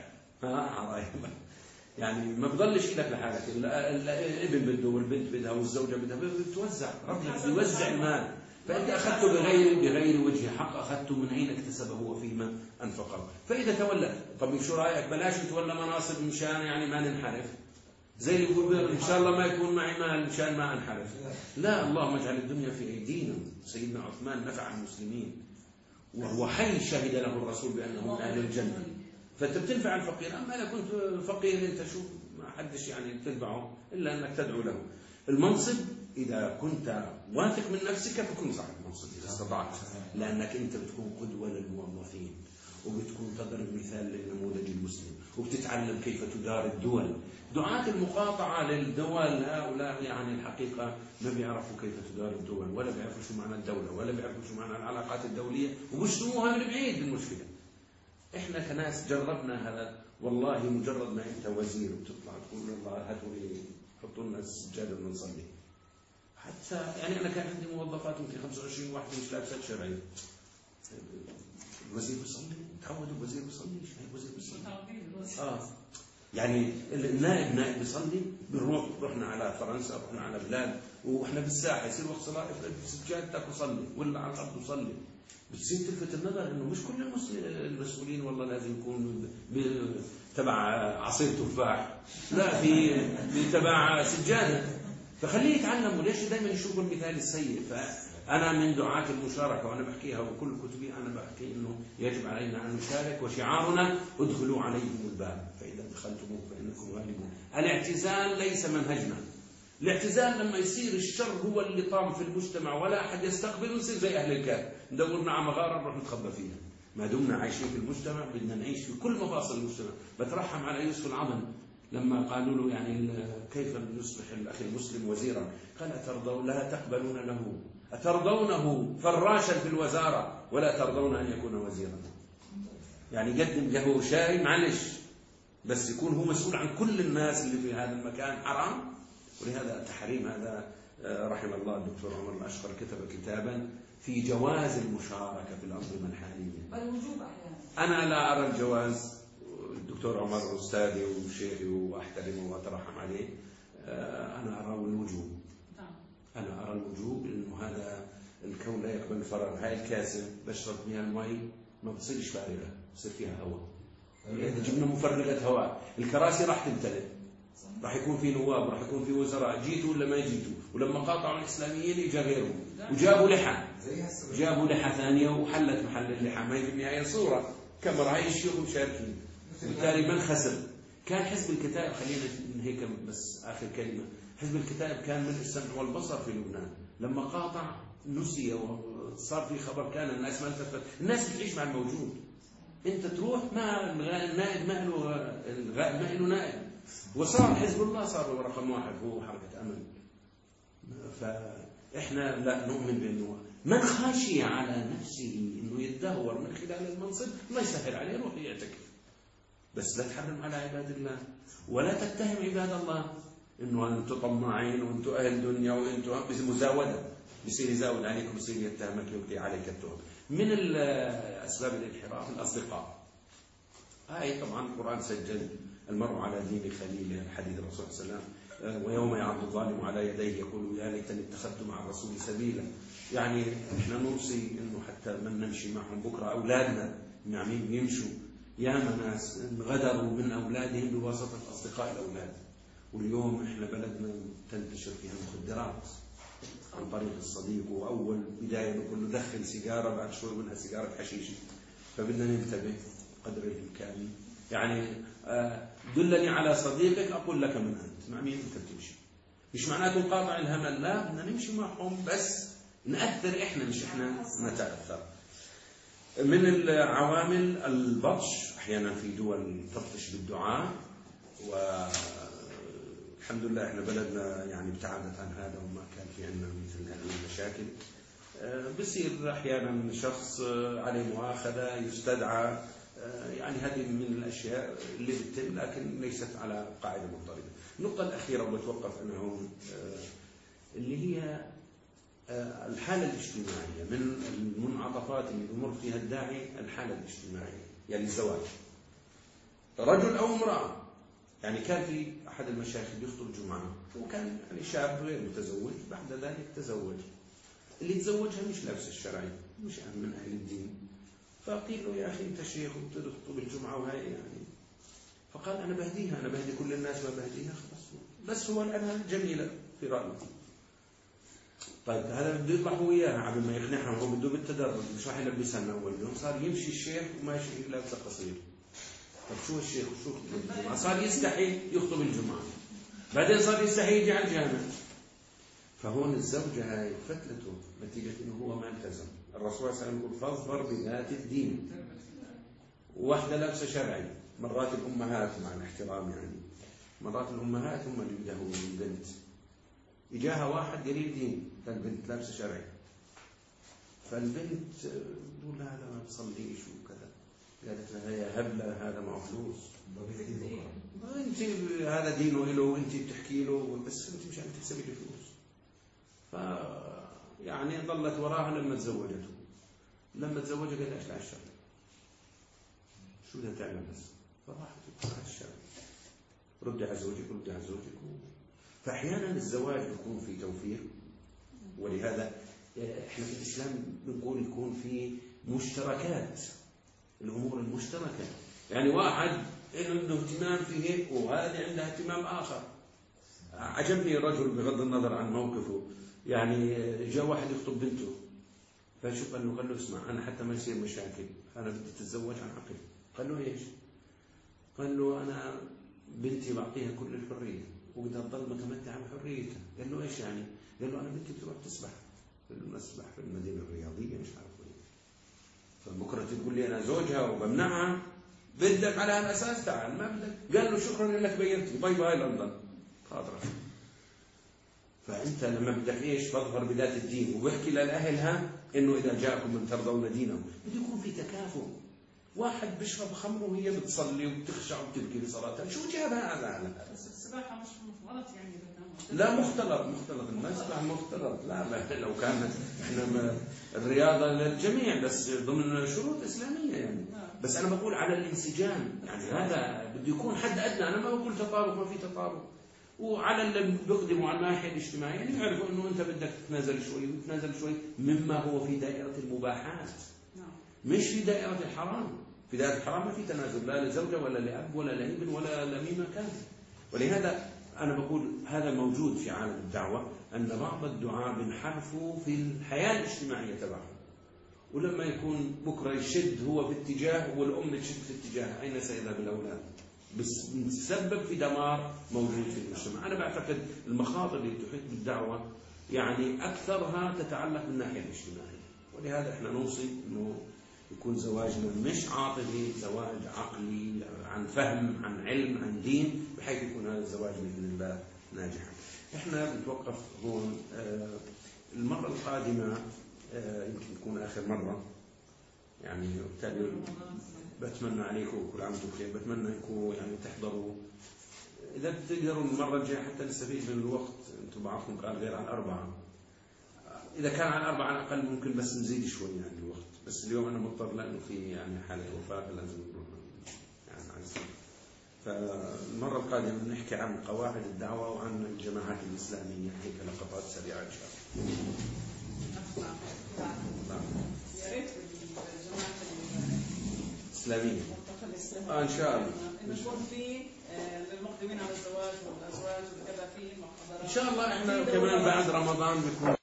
يعني ما بضلش لك لحالك. الابن بده والبنت بدها والزوجة بدها، بتوزع. ربنا بيوزع المال، فأنت أخذته بغير وجه حق، أخذته من أين اكتسبه وفيما أنفقه. فإذا تولى، طب شو رأيك بلاش نتولى مناصب مشان يعني ما ننحرف، زي اللي يقول إن شاء الله ما يكون معي مال مشان ما أنحرف. لا، اللهم اجعل الدنيا في أيدينا. سيدنا عثمان نفع المسلمين وهو حي شهد له الرسول بأنه من أهل الجنة. فأنت بتنفع الفقير. أما إذا كنت فقير أنت شو ما حدش يعني تتبعه إلا أنك تدعو له. المنصب إذا كنت واثق من نفسك فكن صاحب منصب إذا استطعت، لأنك أنت بتكون قدوة للموظفين، وبتكون تضرب مثال للنموذج المسلم، وبتتعلم كيف تدار الدول. دعاة المقاطعة للدول هؤلاء يعني الحقيقة ما بيعرفوا كيف تدار الدول، ولا بيعرفوا شو معنى الدولة، ولا بيعرفوا شو معنى العلاقات الدولية، وبيشتموها من بعيد. المشكلة إحنا كناس جربنا هذا والله. مجرد ما أنت وزير وتطلع تقول الله هاتوا لي حطوا لنا السجادة ونصلي. حتى يعني أنا كان عندي موظفات يمكن 25 واحد مش لابسة شرعي. الوزير بيصلي، تعودوا الوزير بيصلي، الوزير بيصلي. يعني النائب بيصلي. رحنا على فرنسا، رحنا على بلاد واحنا بالساحه يصير وقت صلاه سجادتك وصلي، ولا على الارض وصلي. بتصير تلفت النظر انه مش كل المسؤولين والله لازم يكون تبع عصير تفاح، لا في تبع سجاده. فخليه يتعلم، وليش دائما يشوفوا المثال السيء. فانا من دعاة المشاركه، وانا بحكيها وكل كتبي انا بحكي انه يجب علينا ان نشارك، وشعارنا ادخلوا عليهم الباب فاذا دخلتموه فانكم غالبون. الاعتزال ليس منهجنا. الاعتزال لما يصير الشر هو اللي طام في المجتمع ولا احد يستقبل، ونصير زي اهل الكهف ندورنا على مغاره نروح نتخبى فيها. ما دمنا عايشين في المجتمع بدنا نعيش في كل مفاصل المجتمع. بترحم على يوسف العظم لما قالوا له يعني كيف يصبح الاخي المسلم وزيرا؟ قال لا تقبلون له، أترضونه فراشا في الوزارة ولا ترضون أن يكون وزيرا؟ يعني قدم له شاي معلش، بس يكون هو مسؤول عن كل الناس اللي في هذا المكان حرام. ولهذا التحريم هذا رحم الله الدكتور عمر الأشقر كتب كتابا في جواز المشاركة في الأنظمة الحالية. بل وجوب أحيانا. أنا لا أرى الجواز. الدكتور عمر أستاذي وشيخي وأحترمه وأترحم عليه. أنا أرى الوجوب. أنا أرى الوجوب لأنه هذا الكون لا يقبل الفراغ. هاي الكاسة بشرب فيها المي ما بتصيرش فارغة، بصير فيها هواء. إذا جبنا مفرغة هواء الكراسي راح تمتلئ، راح يكون في نواب، راح يكون في وزراء، جيتوا ولا ما جيتوا. ولما قاطعوا الإسلاميين إجا غيرهم وجابوا لحى، جابوا لحى ثانية وحلت محل اللحى. ما هي في النهاية صورة كاميرا، هاي الشيوخ مشاركين، بالتالي من خسر؟ كان حزب الكتائب. خلينا من هيك بس آخر كلمة. حزب الكتائب كان من السمع والبصر في لبنان. لما قاطع نسي وصار في خبر كان الناس ما التفت. الناس بتعيش مع الموجود. انت تروح ما النائب ما له الغائب ما له نائب. وصار حزب الله صار رقم واحد، هو حركة أمل. فإحنا لا نؤمن بأنه من خاشي على نفسه أنه يتدهور من خلال المنصب الله يسهل عليه يروح يعتكف. بس لا تحرم على عباد الله، ولا تتهم عباد الله انه انتم طماعين وانتم اهل دنيا وانتم مزاوده. بصير يزاود عليك وبصير يتهمك يلقي عليك التهم. من اسباب الانحراف الاصدقاء. هاي طبعا القران سجل المرء على دين خليله، حديث الرسول صلى الله عليه وسلم ويوم يعض الظالم على يديه يقول يا ليتني اتخذت مع الرسول سبيلا. يعني احنا نوصي انه حتى من نمشي معهم بكره اولادنا نعمين يمشوا. ياما ناس غدروا من اولادهم بواسطه اصدقاء الاولاد. واليوم احنا بلدنا تنتشر فيها المخدرات عن طريق الصديق، واول بدايه بقول له دخل سيجاره، بعد شوي منها سيجاره حشيش. فبدنا ننتبه قدر الامكان. يعني دلني على صديقك اقول لك من انت، مع مين انت بتمشي. مش معناته نقاطع الهمل، لا، بدنا نمشي معهم بس نأثر احنا، مش احنا نتأثر. من العوامل البطش. احيانا في دول تبطش بالدعاء، والحمد لله احنا بلدنا يعني ابتعدت عن هذا وما كان في عندنا مثل هذه المشاكل. بصير احيانا شخص عليه مؤاخذه يستدعى، يعني هذه من الاشياء اللي بتتم لكن ليست على قاعده مضطرده. النقطه الاخيره وبتوقف انا هون، اللي هي الحالة الاجتماعية. من المنعطفات اللي يمر فيها الداعي الحالة الاجتماعية، يعني الزواج رجل أو امرأة. يعني كان في أحد المشايخ يخطب الجمعة وكان يعني شاب غير متزوج، بعد ذلك تزوج. اللي تزوجها مش لابس الشرعي، مش من أهل الدين. فقيل له يا أخي أنت شيخ وبتخطب الجمعة وهي يعني. فقال أنا بهديها، أنا بهدي كل الناس ما بهديها خلاص. بس هو الآن جميلة في رأيه. طيب هذا بده يطلع هو وياها قبل ما يقنعها، هو بده بالتدرج، مش راح يلبسها من اول يوم. صار يمشي الشيخ وماشي لابسه قصير. طب شو الشيخ وشو خطبه الجمعه؟ صار يستحي يخطب الجمعه، بعدين صار يستحي يجي على الجامع. فهون الزوجه هاي فتلته نتيجه انه هو ما التزم. الرسول صلى الله عليه وسلم يقول فاظفر بذات الدين. واحده لابسه شرعي. مرات الامهات مع الاحترام يعني، مرات الامهات هم اللي بيدهوا البنت. إجاها واحد قريب دين، فالبنت لابسة شرعي، فالبنت تقول لا ما بصليش وكذا. قالت لها يا هبلة هذا معه فلوس، بكره. انت هذا دينه له وانت بتحكي له، بس انت مش عم تكسبي لي فلوس. ف يعني ضلت وراها لما تزوجته. لما تزوجها قال ايش على الشغل، شو بدها تعمل بس؟ فراحت على الشغل، ردي على زوجك ردي على زوجك. فاحيانا الزواج بيكون في توفير، ولهذا احنا في الاسلام بنقول يكون في مشتركات، الامور المشتركه. يعني واحد عنده اهتمام في هيك وهذه عندها اهتمام اخر. عجبني الرجل بغض النظر عن موقفه، يعني جاء واحد يخطب بنته، فشو قال له اسمع انا حتى ما يصير مشاكل انا بدي اتزوج عن عقل. قال له ايش؟ قال له انا بنتي بعطيها كل الحريه وبدها تضل متمتعه بحريتها. قال له ايش يعني؟ قال له انا بنتي بتروح تسبح، قال له نسبح في المدينه الرياضيه مش عارف وين. فبكره تقول لي انا زوجها وبمنعها، بدك على هالاساس تعال، ما بدك قال له شكرا لك بينت لي، باي باي لندن خاطرك. فانت لما بدك ايش تظهر بذات الدين، وبحكي للاهلها انه اذا جاءكم من ترضون دينه، بده يكون في تكافؤ. واحد بيشرب خمر وهي بتصلي وبتخشع وبتبكي بصلاتها، شو جاب هذا؟ بس السباحه مش غلط يعني. لا مختلط المسبح مختلط. لا لو كانت احنا الرياضه للجميع بس ضمن شروط اسلاميه يعني. بس انا بقول على الانسجام، يعني هذا بده يكون حد ادنى. انا ما بقول تطابق، ما في تطابق. وعلى اللي بيقدموا على الناحيه الاجتماعيه يعني يعرفوا انه انت بدك تتنازل شوي وتتنازل شوي مما هو في دائره المباحات، مش في دائره الحرام. في دائره الحرام ما في تنازل لا لزوجه ولا لاب ولا لابن ولا لميمه كان. ولهذا أنا بقول هذا موجود في عالم الدعوة، أن بعض الدعاة بنحرفوا في الحياة الاجتماعية تبعهم، ولما يكون بكرة يشد هو في اتجاه والأم تشد في اتجاه، أين سيذهب الأولاد؟ بس بتسبب في دمار موجود في المجتمع. أنا بعتقد المخاطر اللي تحيط بالدعوة يعني أكثرها تتعلق بالناحية الاجتماعية، ولهذا إحنا نوصي أنه يكون زواجنا مش عاطفي، زواج عقلي عن فهم عن علم عن دين، بحيث يكون هذا الزواج بإذن الله ناجحا. احنا بنتوقف هون. المرة القادمة يمكن تكون آخر مرة يعني، وبالتالي بتمنى عليكم كل عام وانتم بخير. بتمنى انكم يعني تحضروا إذا بتقدروا المرة الجاية حتى نستفيد من الوقت. انتم بعضكم قال غير عن 4، إذا كان عن 4 على الأقل ممكن بس نزيد شوي يعني الوقت. بس اليوم أنا مضطر لأنه في يعني حالة وفاة لازم نروح يعني عزيز. فالمرة القادمة بنحكي عن قواعد الدعوة وعن الجماعات الإسلامية، هيك لقطات سريعة إن شاء الله. يا ريت الجماعة الإسلامية إن شاء الله نكون في للمقدمين على الزواج والأزواج وكذا في محاضرات إن شاء الله. إحنا كمان بعد رمضان بيكون